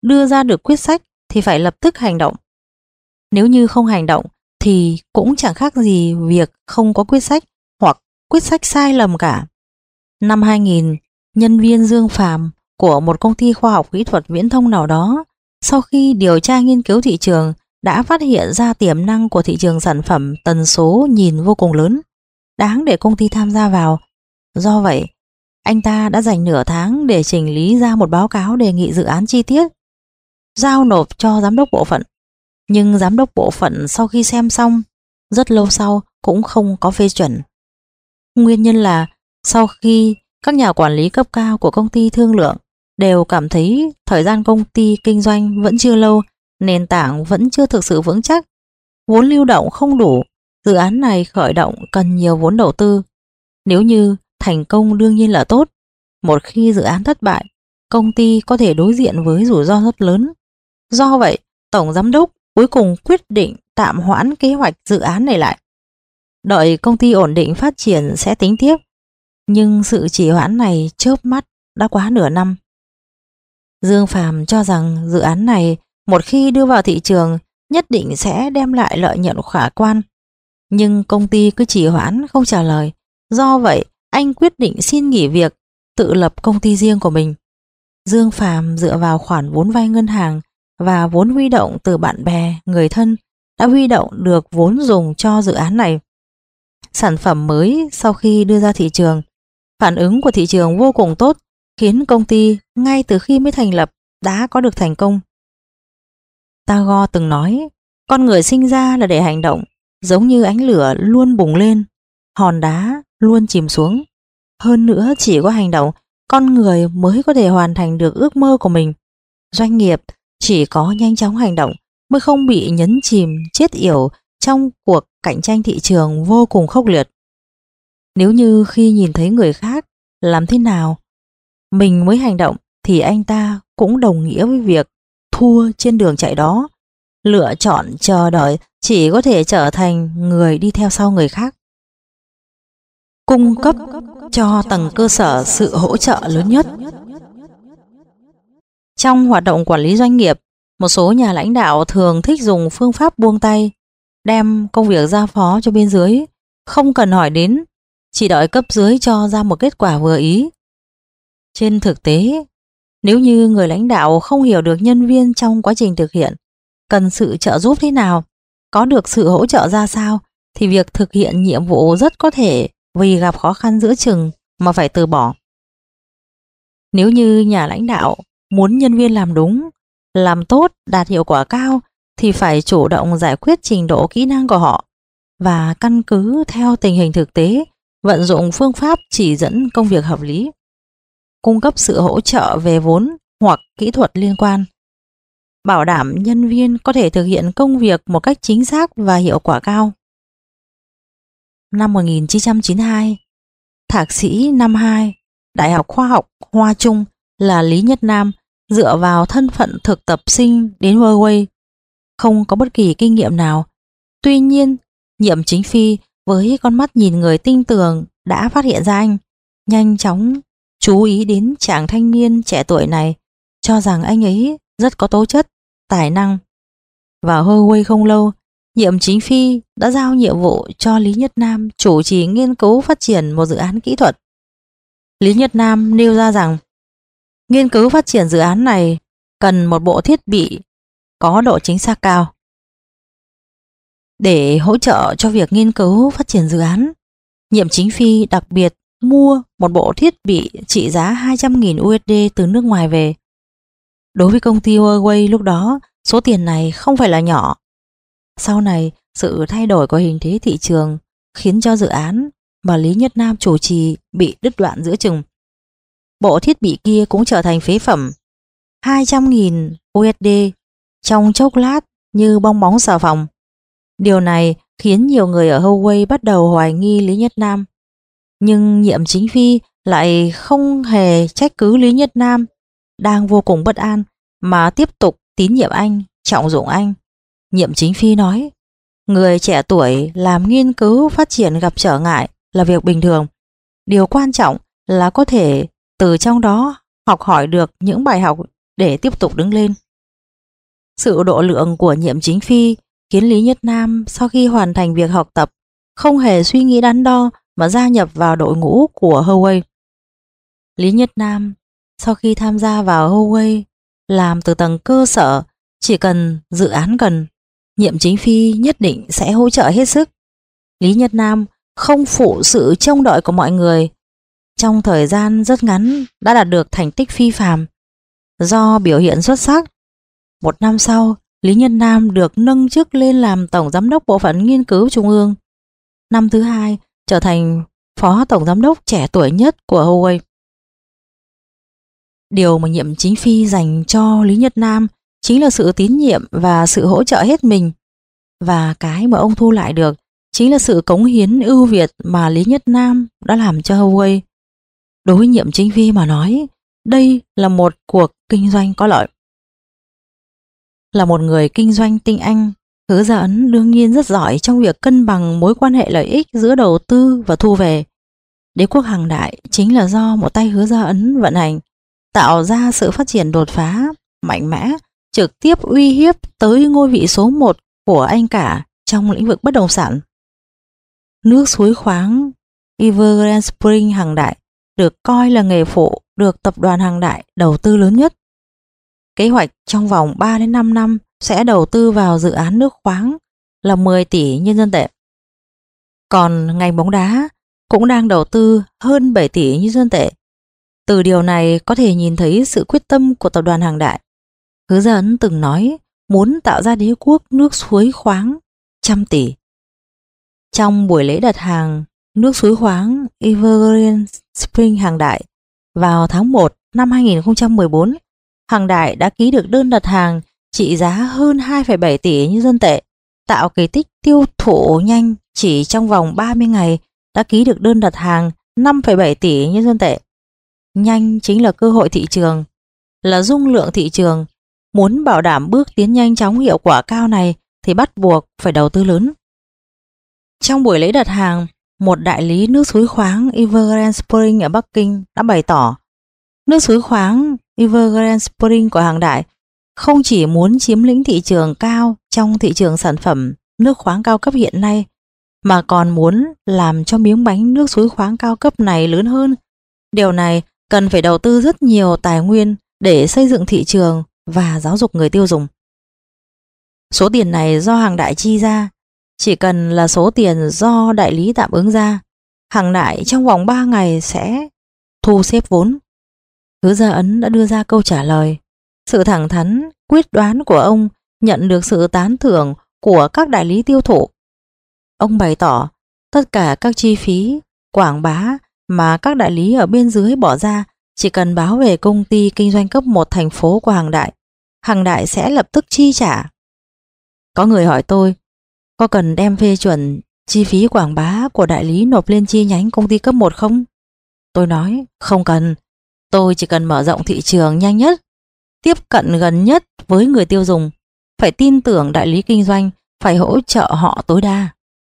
đưa ra được quyết sách thì phải lập tức hành động. Nếu như không hành động thì cũng chẳng khác gì việc không có quyết sách hoặc quyết sách sai lầm cả. Năm 2000, nhân viên Dương Phàm của một công ty khoa học kỹ thuật viễn thông nào đó, sau khi điều tra nghiên cứu thị trường, đã phát hiện ra tiềm năng của thị trường sản phẩm tần số nhìn vô cùng lớn, đáng để công ty tham gia vào. Do vậy, anh ta đã dành nửa tháng để chỉnh lý ra một báo cáo đề nghị dự án chi tiết, giao nộp cho giám đốc bộ phận. Nhưng giám đốc bộ phận sau khi xem xong, rất lâu sau cũng không có phê chuẩn. Nguyên nhân là sau khi các nhà quản lý cấp cao của công ty thương lượng, đều cảm thấy thời gian công ty kinh doanh vẫn chưa lâu, nền tảng vẫn chưa thực sự vững chắc, vốn lưu động không đủ, dự án này khởi động cần nhiều vốn đầu tư. Nếu như thành công đương nhiên là tốt, một khi dự án thất bại, công ty có thể đối diện với rủi ro rất lớn. Do vậy, tổng giám đốc cuối cùng quyết định tạm hoãn kế hoạch dự án này lại. Đợi công ty ổn định phát triển sẽ tính tiếp. Nhưng sự trì hoãn này chớp mắt đã quá nửa năm. Dương Phàm cho rằng dự án này một khi đưa vào thị trường nhất định sẽ đem lại lợi nhuận khả quan. Nhưng công ty cứ trì hoãn không trả lời. Do vậy, anh quyết định xin nghỉ việc, tự lập công ty riêng của mình. Dương Phàm dựa vào khoản vốn vay ngân hàng và vốn huy động từ bạn bè, người thân đã huy động được vốn dùng cho dự án này. Sản phẩm mới sau khi đưa ra thị trường, phản ứng của thị trường vô cùng tốt, khiến công ty ngay từ khi mới thành lập đã có được thành công. Tagore từng nói, con người sinh ra là để hành động, giống như ánh lửa luôn bùng lên, hòn đá luôn chìm xuống. Hơn nữa, chỉ có hành động, con người mới có thể hoàn thành được ước mơ của mình. Doanh nghiệp chỉ có nhanh chóng hành động mới không bị nhấn chìm, chết yểu trong cuộc cạnh tranh thị trường vô cùng khốc liệt. Nếu như khi nhìn thấy người khác làm thế nào, mình mới hành động thì anh ta cũng đồng nghĩa với việc thua trên đường chạy đó. Lựa chọn chờ đợi chỉ có thể trở thành người đi theo sau người khác. Cung cấp cho tầng cơ sở sự hỗ trợ lớn nhất. Trong hoạt động quản lý doanh nghiệp, một số nhà lãnh đạo thường thích dùng phương pháp buông tay, đem công việc giao phó cho bên dưới, không cần hỏi đến, chỉ đợi cấp dưới cho ra một kết quả vừa ý. Trên thực tế, nếu như người lãnh đạo không hiểu được nhân viên trong quá trình thực hiện cần sự trợ giúp thế nào, có được sự hỗ trợ ra sao, thì việc thực hiện nhiệm vụ rất có thể vì gặp khó khăn giữa chừng mà phải từ bỏ. Nếu như nhà lãnh đạo muốn nhân viên làm đúng, làm tốt, đạt hiệu quả cao thì phải chủ động giải quyết trình độ kỹ năng của họ và căn cứ theo tình hình thực tế vận dụng phương pháp chỉ dẫn công việc hợp lý, cung cấp sự hỗ trợ về vốn hoặc kỹ thuật liên quan, bảo đảm nhân viên có thể thực hiện công việc một cách chính xác và hiệu quả cao. Năm 1992, thạc sĩ năm 2, Đại học Khoa học Hoa Trung là Lý Nhất Nam dựa vào thân phận thực tập sinh đến Huawei, không có bất kỳ kinh nghiệm nào. Tuy nhiên, Nhiệm Chính Phi với con mắt nhìn người tinh tường đã phát hiện ra anh, nhanh chóng chú ý đến chàng thanh niên trẻ tuổi này, cho rằng anh ấy rất có tố chất, tài năng. Vào Huawei không lâu, Nhiệm Chính Phi đã giao nhiệm vụ cho Lý Nhất Nam chủ trì nghiên cứu phát triển một dự án kỹ thuật. Lý Nhất Nam nêu ra rằng nghiên cứu phát triển dự án này cần một bộ thiết bị có độ chính xác cao. Để hỗ trợ cho việc nghiên cứu phát triển dự án, Nhiệm Chính Phi đặc biệt mua một bộ thiết bị trị giá 200.000 USD từ nước ngoài về. Đối với công ty Huawei lúc đó, số tiền này không phải là nhỏ. Sau này, sự thay đổi của hình thế thị trường khiến cho dự án mà Lý Nhất Nam chủ trì bị đứt đoạn giữa chừng. Bộ thiết bị kia cũng trở thành phế phẩm. 200.000 USD trong chốc lát như bong bóng xà phòng. Điều này khiến nhiều người ở Huawei bắt đầu hoài nghi Lý Nhất Nam. Nhưng Nhiệm Chính Phi lại không hề trách cứ Lý Nhất Nam, đang vô cùng bất an, mà tiếp tục tín nhiệm anh, trọng dụng anh. Nhiệm Chính Phi nói, người trẻ tuổi làm nghiên cứu phát triển gặp trở ngại là việc bình thường. Điều quan trọng là có thể từ trong đó học hỏi được những bài học để tiếp tục đứng lên. Sự độ lượng của nhiệm chính phi khiến Lý Nhất Nam sau khi hoàn thành việc học tập không hề suy nghĩ đắn đo mà gia nhập vào đội ngũ của Huawei. Lý Nhất Nam sau khi tham gia vào Huawei làm từ tầng cơ sở, chỉ cần dự án cần, nhiệm chính phi nhất định sẽ hỗ trợ hết sức. Lý Nhất Nam không phụ sự trông đợi của mọi người, trong thời gian rất ngắn đã đạt được thành tích phi phàm. Do biểu hiện xuất sắc, 1 năm sau, Lý Nhất Nam được nâng chức lên làm Tổng Giám đốc Bộ phận Nghiên cứu Trung ương. Năm thứ 2, trở thành Phó Tổng Giám đốc trẻ tuổi nhất của Huawei. Điều mà nhiệm chính phi dành cho Lý Nhất Nam chính là sự tín nhiệm và sự hỗ trợ hết mình. Và cái mà ông thu lại được chính là sự cống hiến ưu việt mà Lý Nhất Nam đã làm cho Huawei. Đối với nhiệm chính phi mà nói, đây là một cuộc kinh doanh có lợi. Là một người kinh doanh tinh anh, Hứa Gia Ấn đương nhiên rất giỏi trong việc cân bằng mối quan hệ lợi ích giữa đầu tư và thu về. Đế quốc Hằng Đại chính là do một tay Hứa Gia Ấn vận hành, tạo ra sự phát triển đột phá, mạnh mẽ, trực tiếp uy hiếp tới ngôi vị số 1 của anh cả trong lĩnh vực bất động sản. Nước suối khoáng Evergrande Spring Hằng Đại được coi là nghề phụ được tập đoàn Hằng Đại đầu tư lớn nhất. Kế hoạch trong vòng 3 đến 5 năm sẽ đầu tư vào dự án nước khoáng là 10 tỷ nhân dân tệ. Còn ngành bóng đá cũng đang đầu tư hơn 7 tỷ nhân dân tệ. Từ điều này có thể nhìn thấy sự quyết tâm của tập đoàn Hằng Đại. Hứa Gia Ấn từng nói muốn tạo ra đế quốc nước suối khoáng 100 tỷ. Trong buổi lễ đặt hàng nước suối khoáng Evergrande Spring Hằng Đại vào tháng 1 năm 2014, Hằng Đại đã ký được đơn đặt hàng trị giá hơn 2,7 tỷ nhân dân tệ, tạo kỳ tích tiêu thụ nhanh, chỉ trong vòng 30 ngày đã ký được đơn đặt hàng 5,7 tỷ nhân dân tệ. Nhanh chính là cơ hội thị trường, là dung lượng thị trường. Muốn bảo đảm bước tiến nhanh chóng hiệu quả cao này thì bắt buộc phải đầu tư lớn. Trong buổi lễ đặt hàng, một đại lý nước suối khoáng Evergrande Spring ở Bắc Kinh đã bày tỏ nước suối khoáng Evergrande Spring của Hằng Đại không chỉ muốn chiếm lĩnh thị trường cao trong thị trường sản phẩm nước khoáng cao cấp hiện nay, mà còn muốn làm cho miếng bánh nước suối khoáng cao cấp này lớn hơn. Điều này cần phải đầu tư rất nhiều tài nguyên để xây dựng thị trường và giáo dục người tiêu dùng. Số tiền này do Hằng Đại chi ra, chỉ cần là số tiền do đại lý tạm ứng ra, Hằng Đại trong vòng 3 ngày sẽ thu xếp vốn. Hứa Gia Ấn đã đưa ra câu trả lời. Sự thẳng thắn, quyết đoán của ông nhận được sự tán thưởng của các đại lý tiêu thụ. Ông bày tỏ tất cả các chi phí quảng bá mà các đại lý ở bên dưới bỏ ra, chỉ cần báo về công ty kinh doanh cấp 1 thành phố của Hằng Đại sẽ lập tức chi trả. Có người hỏi tôi, có cần đem phê chuẩn chi phí quảng bá của đại lý nộp lên chi nhánh công ty cấp 1 không? Tôi nói, không cần. Tôi chỉ cần mở rộng thị trường nhanh nhất, tiếp cận gần nhất với người tiêu dùng, phải tin tưởng đại lý kinh doanh, phải hỗ trợ họ tối đa.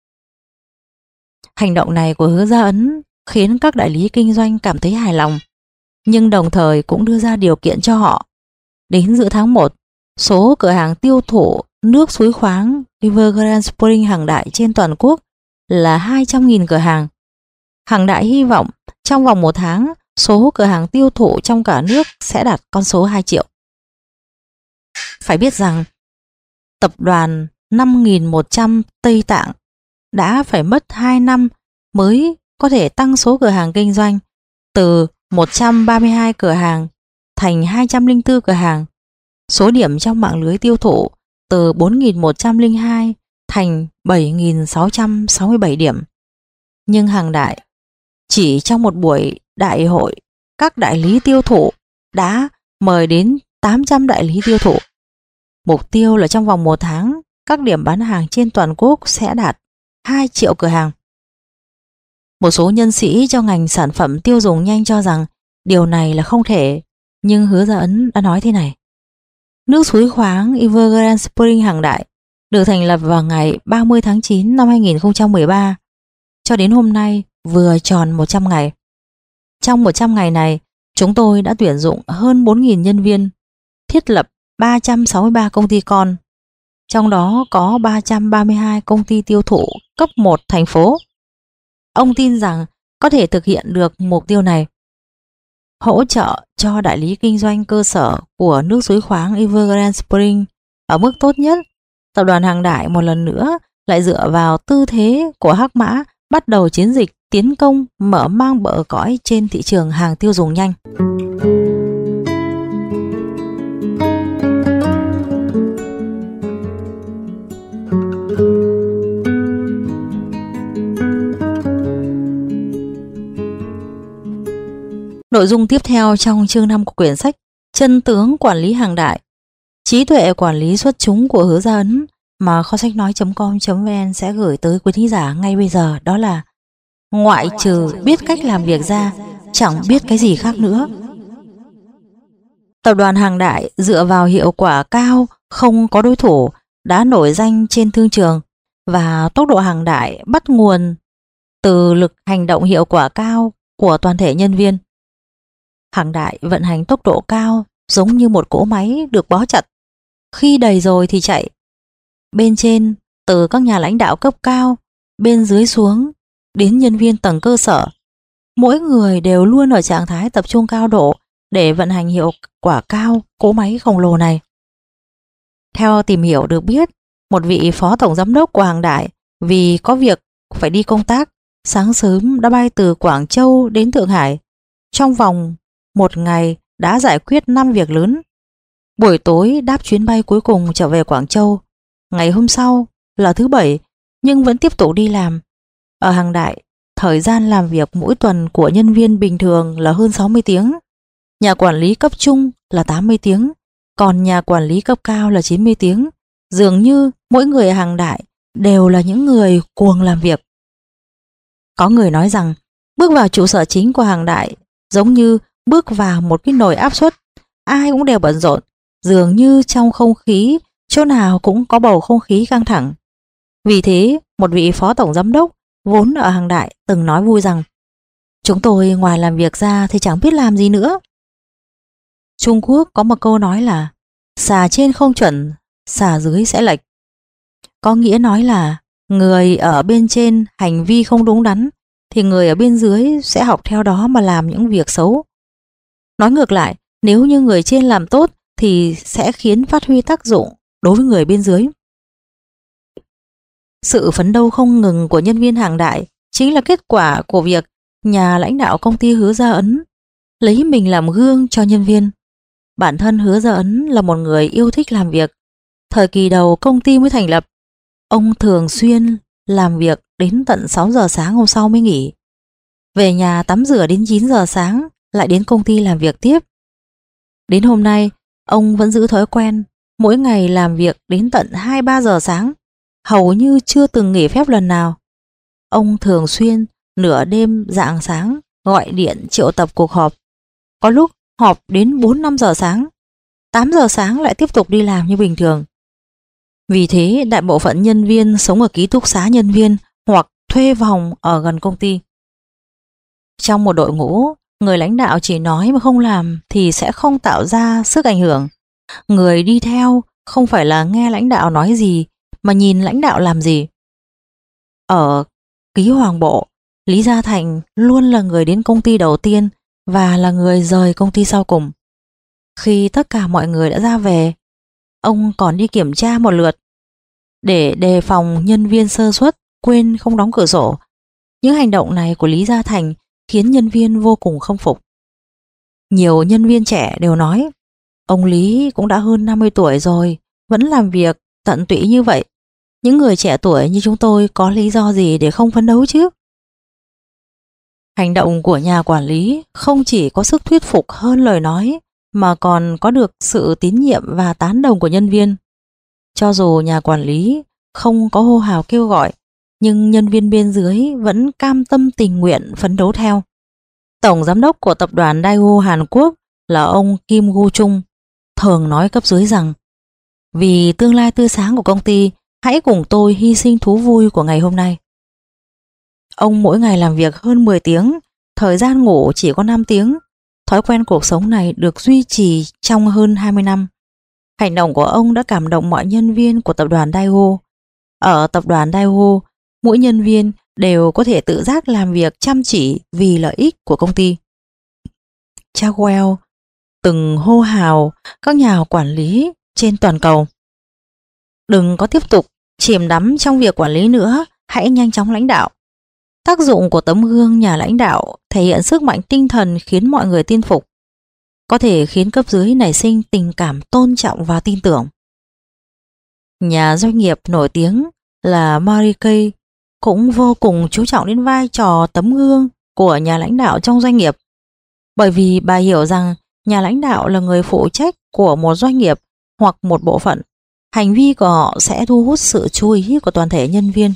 Hành động này của Hứa Gia Ấn khiến các đại lý kinh doanh cảm thấy hài lòng, nhưng đồng thời cũng đưa ra điều kiện cho họ. Đến giữa tháng 1, số cửa hàng tiêu thụ nước suối khoáng Evergrande Spring Hằng Đại trên toàn quốc là 200.000 cửa hàng. Hằng Đại hy vọng trong vòng 1 tháng, số cửa hàng tiêu thụ trong cả nước sẽ đạt con số 2 triệu. Phải biết rằng, tập đoàn 5.100 Tây Tạng đã phải mất 2 năm mới có thể tăng số cửa hàng kinh doanh từ 132 cửa hàng thành 204 cửa hàng. Số điểm trong mạng lưới tiêu thụ từ 4.102 thành 7.667 điểm. Nhưng Hằng Đại chỉ trong một buổi đại hội các đại lý tiêu thụ đã mời đến 800 đại lý tiêu thụ. Mục tiêu là trong vòng 1 tháng, các điểm bán hàng trên toàn quốc sẽ đạt 2 triệu cửa hàng. Một số nhân sĩ trong ngành sản phẩm tiêu dùng nhanh cho rằng điều này là không thể, nhưng Hứa Gia Ấn đã nói thế này. Nước suối khoáng Evergrande Spring Hằng Đại được thành lập vào ngày 30 tháng 9 năm 2013. Cho đến hôm nay vừa tròn 100 ngày. Trong 100 ngày này, chúng tôi đã tuyển dụng hơn 4.000 nhân viên, thiết lập 363 công ty con, trong đó có 332 công ty tiêu thụ cấp 1 thành phố. Ông tin rằng có thể thực hiện được mục tiêu này. Hỗ trợ cho đại lý kinh doanh cơ sở của nước suối khoáng Evergrande Spring ở mức tốt nhất, tập đoàn Hàng Đại một lần nữa lại dựa vào tư thế của Hắc Mã bắt đầu chiến dịch tiến công mở mang bờ cõi trên thị trường hàng tiêu dùng nhanh. Nội dung tiếp theo trong chương 5 của quyển sách Chân tướng quản lý Hàng Đại, trí tuệ quản lý xuất chúng của Hứa Gia Ấn mà kho sách nói.com.vn sẽ gửi tới quý thính giả ngay bây giờ, đó là: ngoại trừ biết cách làm việc ra, chẳng biết cái gì khác nữa. Tập đoàn Hàng Đại dựa vào hiệu quả cao, không có đối thủ, đã nổi danh trên thương trường, và tốc độ Hàng Đại bắt nguồn từ lực hành động hiệu quả cao của toàn thể nhân viên. Hàng Đại vận hành tốc độ cao giống như một cỗ máy được bó chặt, khi đầy rồi thì chạy. Bên trên, từ các nhà lãnh đạo cấp cao, bên dưới xuống đến nhân viên tầng cơ sở, mỗi người đều luôn ở trạng thái tập trung cao độ để vận hành hiệu quả cao cỗ máy khổng lồ này. Theo tìm hiểu được biết, một vị phó tổng giám đốc của Hàng Đại vì có việc phải đi công tác, sáng sớm đã bay từ Quảng Châu đến Thượng Hải. Trong vòng một ngày đã giải quyết 5 việc lớn. Buổi tối đáp chuyến bay cuối cùng trở về Quảng Châu. Ngày hôm sau là thứ Bảy nhưng vẫn tiếp tục đi làm. Ở Hàng Đại, thời gian làm việc mỗi tuần của nhân viên bình thường là hơn 60 tiếng. Nhà quản lý cấp trung là 80 tiếng, còn nhà quản lý cấp cao là 90 tiếng. Dường như mỗi người ở Hàng Đại đều là những người cuồng làm việc. Có người nói rằng bước vào trụ sở chính của Hàng Đại giống như bước vào một cái nồi áp suất, ai cũng đều bận rộn, dường như trong không khí chỗ nào cũng có bầu không khí căng thẳng. Vì thế, một vị phó tổng giám đốc vốn ở Hàng Đại từng nói vui rằng: chúng tôi ngoài làm việc ra thì chẳng biết làm gì nữa. Trung Quốc có một câu nói là xà trên không chuẩn, xà dưới sẽ lệch. Có nghĩa nói là người ở bên trên hành vi không đúng đắn thì người ở bên dưới sẽ học theo đó mà làm những việc xấu. Nói ngược lại, nếu như người trên làm tốt thì sẽ khiến phát huy tác dụng đối với người bên dưới. Sự phấn đấu không ngừng của nhân viên Hàng Đại chính là kết quả của việc nhà lãnh đạo công ty Hứa Gia Ấn lấy mình làm gương cho nhân viên. Bản thân Hứa Gia Ấn là một người yêu thích làm việc. Thời kỳ đầu công ty mới thành lập, ông thường xuyên làm việc đến tận 6 giờ sáng hôm sau mới nghỉ. Về nhà tắm rửa đến 9 giờ sáng, lại đến công ty làm việc tiếp. Đến hôm nay, ông vẫn giữ thói quen mỗi ngày làm việc đến tận 2-3 giờ sáng, hầu như chưa từng nghỉ phép lần nào. Ông thường xuyên nửa đêm rạng sáng gọi điện triệu tập cuộc họp. Có lúc họp đến 4-5 giờ sáng, 8 giờ sáng lại tiếp tục đi làm như bình thường. Vì thế, đại bộ phận nhân viên sống ở ký túc xá nhân viên hoặc thuê phòng ở gần công ty. Trong một đội ngũ, người lãnh đạo chỉ nói mà không làm thì sẽ không tạo ra sức ảnh hưởng. Người đi theo không phải là nghe lãnh đạo nói gì mà nhìn lãnh đạo làm gì. Ở ký Hoàng Bộ, Lý Gia Thành luôn là người đến công ty đầu tiên và là người rời công ty sau cùng. Khi tất cả mọi người đã ra về, ông còn đi kiểm tra một lượt để đề phòng nhân viên sơ suất quên không đóng cửa sổ. Những hành động này của Lý Gia Thành khiến nhân viên vô cùng khâm phục. Nhiều nhân viên trẻ đều nói ông Lý cũng đã hơn 50 tuổi rồi, vẫn làm việc tận tụy như vậy. Những người trẻ tuổi như chúng tôi có lý do gì để không phấn đấu chứ? Hành động của nhà quản lý không chỉ có sức thuyết phục hơn lời nói mà còn có được sự tín nhiệm và tán đồng của nhân viên. Cho dù nhà quản lý không có hô hào kêu gọi, nhưng nhân viên bên dưới vẫn cam tâm tình nguyện phấn đấu theo. Tổng giám đốc của tập đoàn Daewoo Hàn Quốc là ông Kim Gu Chung thường nói cấp dưới rằng: vì tương lai tươi sáng của công ty, hãy cùng tôi hy sinh thú vui của ngày hôm nay. Ông mỗi ngày làm việc hơn 10 tiếng, thời gian ngủ chỉ có 5 tiếng. Thói quen cuộc sống này được duy trì trong hơn 20 năm. Hành động của ông đã cảm động mọi nhân viên của tập đoàn Daewoo. Ở tập đoàn Daewoo, mỗi nhân viên đều có thể tự giác làm việc chăm chỉ vì lợi ích của công ty. Chagwell từng hô hào các nhà quản lý trên toàn cầu: đừng có tiếp tục chìm đắm trong việc quản lý nữa, hãy nhanh chóng lãnh đạo. Tác dụng của tấm gương nhà lãnh đạo thể hiện sức mạnh tinh thần khiến mọi người tin phục, có thể khiến cấp dưới nảy sinh tình cảm tôn trọng và tin tưởng. Nhà doanh nghiệp nổi tiếng là Mary Kay cũng vô cùng chú trọng đến vai trò tấm gương của nhà lãnh đạo trong doanh nghiệp, bởi vì bà hiểu rằng nhà lãnh đạo là người phụ trách của một doanh nghiệp hoặc một bộ phận. Hành vi của họ sẽ thu hút sự chú ý của toàn thể nhân viên.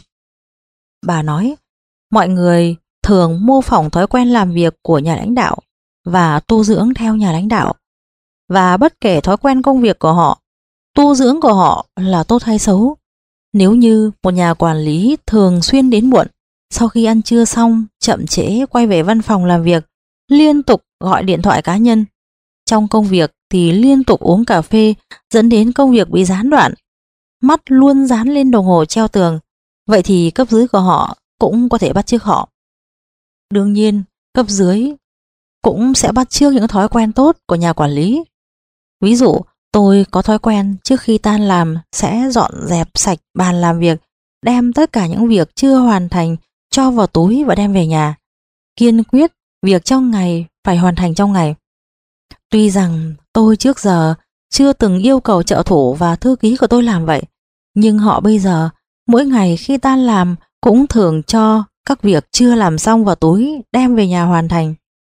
Bà nói, mọi người thường mô phỏng thói quen làm việc của nhà lãnh đạo và tu dưỡng theo nhà lãnh đạo. Và bất kể thói quen công việc của họ, tu dưỡng của họ là tốt hay xấu, nếu như một nhà quản lý thường xuyên đến muộn, sau khi ăn trưa xong chậm trễ quay về văn phòng làm việc, liên tục gọi điện thoại cá nhân, trong công việc thì liên tục uống cà phê dẫn đến công việc bị gián đoạn, mắt luôn dán lên đồng hồ treo tường, vậy thì cấp dưới của họ cũng có thể bắt chước họ. Đương nhiên, cấp dưới cũng sẽ bắt chước những thói quen tốt của nhà quản lý. Ví dụ, tôi có thói quen trước khi tan làm sẽ dọn dẹp sạch bàn làm việc, đem tất cả những việc chưa hoàn thành cho vào túi và đem về nhà. Kiên quyết việc trong ngày phải hoàn thành trong ngày. Tuy rằng tôi trước giờ chưa từng yêu cầu trợ thủ và thư ký của tôi làm vậy, nhưng họ bây giờ mỗi ngày khi tan làm cũng thường cho các việc chưa làm xong vào túi đem về nhà hoàn thành.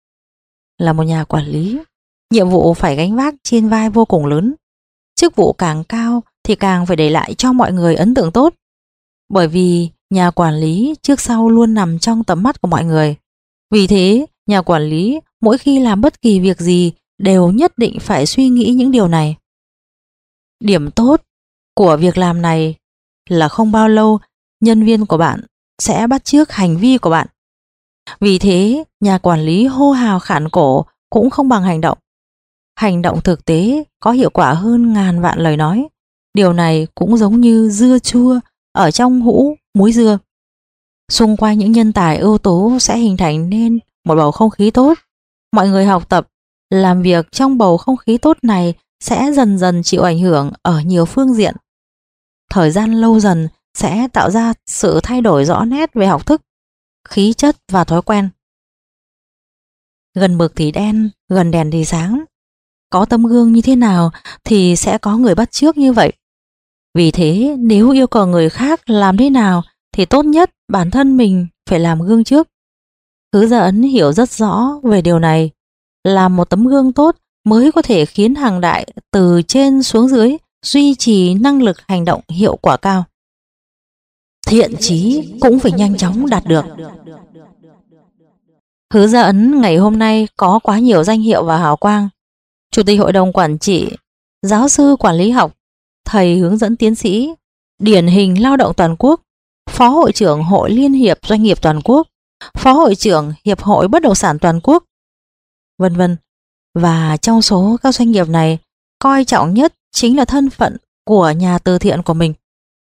Là một nhà quản lý, nhiệm vụ phải gánh vác trên vai vô cùng lớn. Chức vụ càng cao thì càng phải để lại cho mọi người ấn tượng tốt. Bởi vì nhà quản lý trước sau luôn nằm trong tầm mắt của mọi người. Vì thế, nhà quản lý mỗi khi làm bất kỳ việc gì đều nhất định phải suy nghĩ những điều này. Điểm tốt của việc làm này là không bao lâu nhân viên của bạn sẽ bắt chước hành vi của bạn. Vì thế, nhà quản lý hô hào khản cổ cũng không bằng hành động. Hành động thực tế có hiệu quả hơn ngàn vạn lời nói. Điều này cũng giống như dưa chua ở trong hũ muối dưa. Xung quanh những nhân tài ưu tú sẽ hình thành nên một bầu không khí tốt. Mọi người học tập, làm việc trong bầu không khí tốt này sẽ dần dần chịu ảnh hưởng ở nhiều phương diện. Thời gian lâu dần sẽ tạo ra sự thay đổi rõ nét về học thức, khí chất và thói quen. Gần mực thì đen, gần đèn thì sáng. Có tấm gương như thế nào thì sẽ có người bắt chước như vậy. Vì thế, nếu yêu cầu người khác làm thế nào thì tốt nhất bản thân mình phải làm gương trước. Hứa Gia Ấn hiểu rất rõ về điều này. Làm một tấm gương tốt mới có thể khiến hàng đại từ trên xuống dưới duy trì năng lực hành động hiệu quả cao. Thiện chí cũng phải nhanh chóng đạt được. Hứa Gia Ấn ngày hôm nay có quá nhiều danh hiệu và hào quang. Chủ tịch hội đồng quản trị, giáo sư quản lý học, thầy hướng dẫn tiến sĩ, điển hình lao động toàn quốc, phó hội trưởng Hội Liên hiệp Doanh nghiệp toàn quốc, phó hội trưởng Hiệp hội Bất động sản toàn quốc, vân vân. Và trong số các doanh nghiệp này, coi trọng nhất chính là thân phận của nhà từ thiện của mình.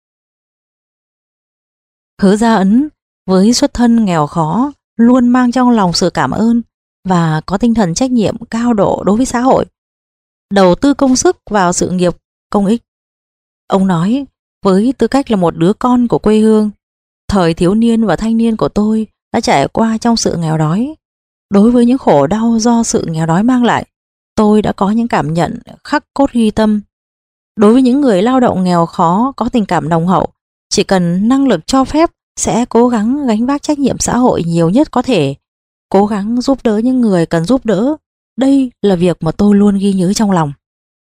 Hứa Gia Ấn với xuất thân nghèo khó luôn mang trong lòng sự cảm ơn và có tinh thần trách nhiệm cao độ đối với xã hội, đầu tư công sức vào sự nghiệp công ích. Ông nói, với tư cách là một đứa con của quê hương, thời thiếu niên và thanh niên của tôi đã trải qua trong sự nghèo đói. Đối với những khổ đau do sự nghèo đói mang lại, tôi đã có những cảm nhận khắc cốt ghi tâm. Đối với những người lao động nghèo khó có tình cảm nồng hậu, chỉ cần năng lực cho phép sẽ cố gắng gánh vác trách nhiệm xã hội nhiều nhất có thể, cố gắng giúp đỡ những người cần giúp đỡ. Đây là việc mà tôi luôn ghi nhớ trong lòng.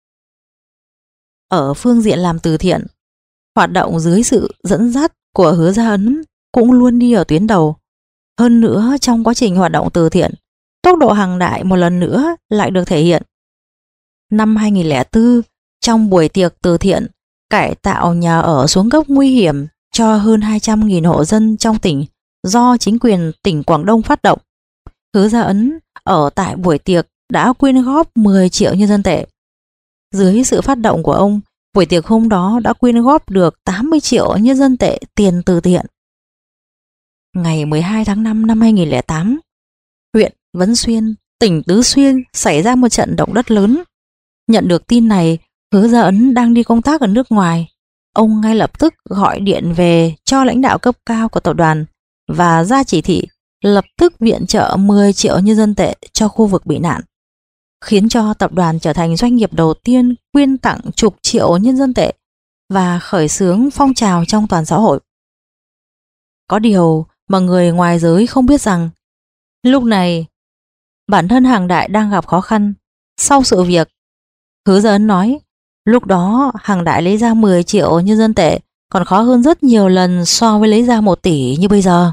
Ở phương diện làm từ thiện, hoạt động dưới sự dẫn dắt của Hứa Gia Ấn cũng luôn đi ở tuyến đầu. Hơn nữa, trong quá trình hoạt động từ thiện, tốc độ hàng đại một lần nữa lại được thể hiện. Năm 2004, trong buổi tiệc từ thiện cải tạo nhà ở xuống cấp nguy hiểm cho hơn 200.000 hộ dân trong tỉnh do chính quyền tỉnh Quảng Đông phát động, Hứa Gia Ấn ở tại buổi tiệc đã quyên góp 10 triệu nhân dân tệ. Dưới sự phát động của ông, buổi tiệc hôm đó đã quyên góp được 80 triệu nhân dân tệ tiền từ thiện. Ngày 12 tháng 5 năm 2008, huyện Vân Xuyên, tỉnh Tứ Xuyên xảy ra một trận động đất lớn. Nhận được tin này, Hứa Gia Ấn đang đi công tác ở nước ngoài. Ông ngay lập tức gọi điện về cho lãnh đạo cấp cao của tập đoàn và ra chỉ thị lập tức viện trợ 10 triệu nhân dân tệ cho khu vực bị nạn, khiến cho tập đoàn trở thành doanh nghiệp đầu tiên quyên tặng chục triệu nhân dân tệ và khởi xướng phong trào trong toàn xã hội. Có điều mà người ngoài giới không biết rằng, lúc này bản thân Hằng Đại đang gặp khó khăn. Sau sự việc, Hứa Gia Ấn nói, lúc đó Hằng Đại lấy ra 10 triệu nhân dân tệ còn khó hơn rất nhiều lần so với lấy ra 1 tỷ như bây giờ.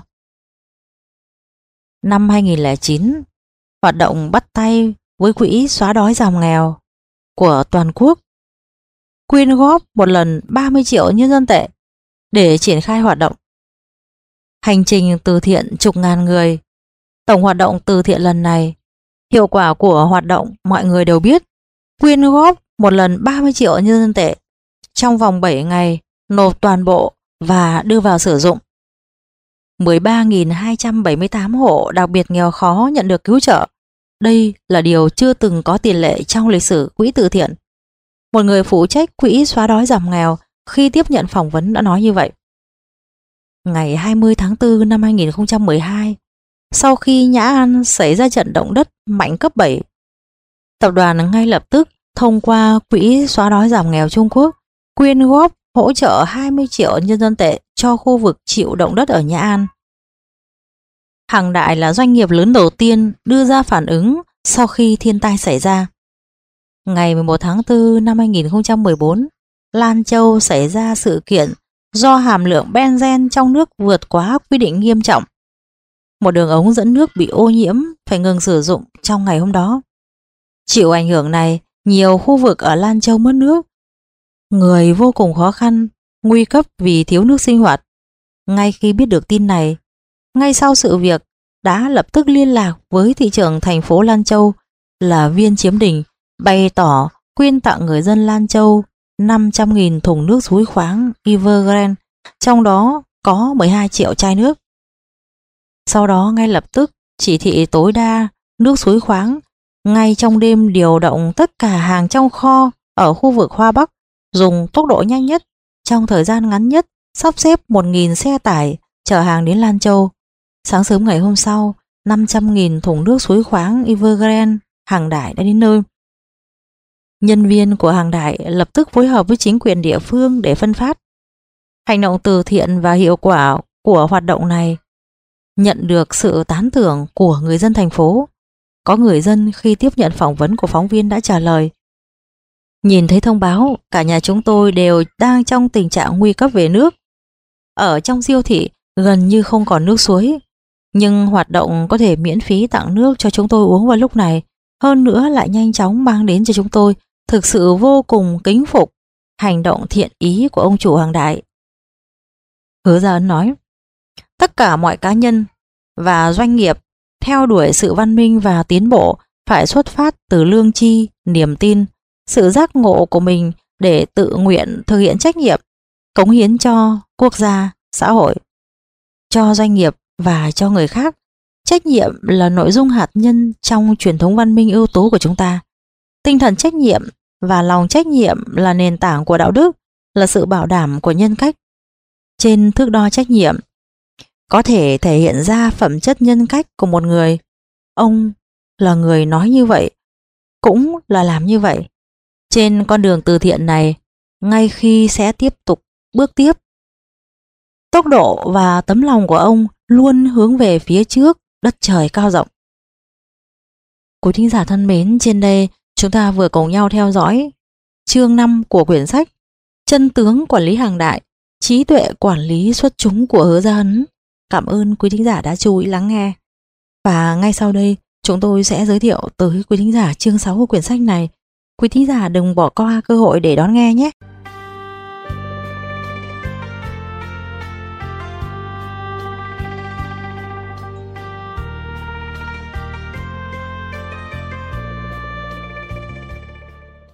Năm 2009, hoạt động bắt tay với quỹ xóa đói giảm nghèo của toàn quốc quyên góp một lần 30 triệu nhân dân tệ để triển khai hoạt động. Hành trình từ thiện chục ngàn người. Tổng hoạt động từ thiện lần này, hiệu quả của hoạt động mọi người đều biết. Quyên góp một lần 30 triệu nhân dân tệ, trong vòng 7 ngày nộp toàn bộ và đưa vào sử dụng. 13.278 hộ đặc biệt nghèo khó nhận được cứu trợ. Đây là điều chưa từng có tiền lệ trong lịch sử quỹ từ thiện. Một người phụ trách quỹ xóa đói giảm nghèo khi tiếp nhận phỏng vấn đã nói như vậy. Ngày 20 tháng 4 năm 2012, sau khi Nhã An xảy ra trận động đất mạnh cấp 7, tập đoàn ngay lập tức thông qua quỹ xóa đói giảm nghèo Trung Quốc quyên góp hỗ trợ 20 triệu nhân dân tệ cho khu vực chịu động đất ở Nhã An. Hằng Đại là doanh nghiệp lớn đầu tiên đưa ra phản ứng sau khi thiên tai xảy ra. Ngày 11 tháng 4 năm 2014, Lan Châu xảy ra sự kiện do hàm lượng benzen trong nước vượt quá quy định nghiêm trọng. Một đường ống dẫn nước bị ô nhiễm phải ngừng sử dụng trong ngày hôm đó. Chịu ảnh hưởng này, nhiều khu vực ở Lan Châu mất nước. Người vô cùng khó khăn, nguy cấp vì thiếu nước sinh hoạt. Ngay khi biết được tin này, ngay sau sự việc đã lập tức liên lạc với thị trưởng thành phố Lan Châu là Viên Chiếm Đình, bày tỏ quyên tặng người dân Lan Châu 500.000 thùng nước suối khoáng Evergrande, trong đó có 12 triệu chai nước. Sau đó ngay lập tức chỉ thị tối đa nước suối khoáng, ngay trong đêm điều động tất cả hàng trong kho ở khu vực Hoa Bắc dùng tốc độ nhanh nhất, trong thời gian ngắn nhất, sắp xếp 1.000 xe tải chở hàng đến Lan Châu. Sáng sớm ngày hôm sau, 500.000 thùng nước suối khoáng Evergrande Hằng Đại đã đến nơi. Nhân viên của Hằng Đại lập tức phối hợp với chính quyền địa phương để phân phát. Hành động từ thiện và hiệu quả của hoạt động này nhận được sự tán thưởng của người dân thành phố. Có người dân khi tiếp nhận phỏng vấn của phóng viên đã trả lời: nhìn thấy thông báo, cả nhà chúng tôi đều đang trong tình trạng nguy cấp về nước. Ở trong siêu thị gần như không còn nước suối, nhưng hoạt động có thể miễn phí tặng nước cho chúng tôi uống vào lúc này, hơn nữa lại nhanh chóng mang đến cho chúng tôi, thực sự vô cùng kính phục hành động thiện ý của ông chủ Hằng Đại. Hứa Gia Ấn nói, tất cả mọi cá nhân và doanh nghiệp theo đuổi sự văn minh và tiến bộ phải xuất phát từ lương tri, niềm tin, sự giác ngộ của mình để tự nguyện thực hiện trách nhiệm, cống hiến cho quốc gia, xã hội, cho doanh nghiệp và cho người khác. Trách nhiệm là nội dung hạt nhân trong truyền thống văn minh ưu tú của chúng ta. Tinh thần trách nhiệm và lòng trách nhiệm là nền tảng của đạo đức, là sự bảo đảm của nhân cách. Trên thước đo trách nhiệm có thể thể hiện ra phẩm chất nhân cách của một người. Ông là người nói như vậy, cũng là làm như vậy. Trên con đường từ thiện này, ngay khi sẽ tiếp tục bước tiếp, tốc độ và tấm lòng của ông luôn hướng về phía trước, đất trời cao rộng. Quý thính giả thân mến, trên đây chúng ta vừa cùng nhau theo dõi chương 5 của quyển sách Chân tướng quản lý Hằng Đại, trí tuệ quản lý xuất chúng của Hứa Gia Ấn. Cảm ơn quý thính giả đã chú ý lắng nghe. Và ngay sau đây chúng tôi sẽ giới thiệu tới quý thính giả chương 6 của quyển sách này. Quý thính giả đừng bỏ qua cơ hội để đón nghe nhé.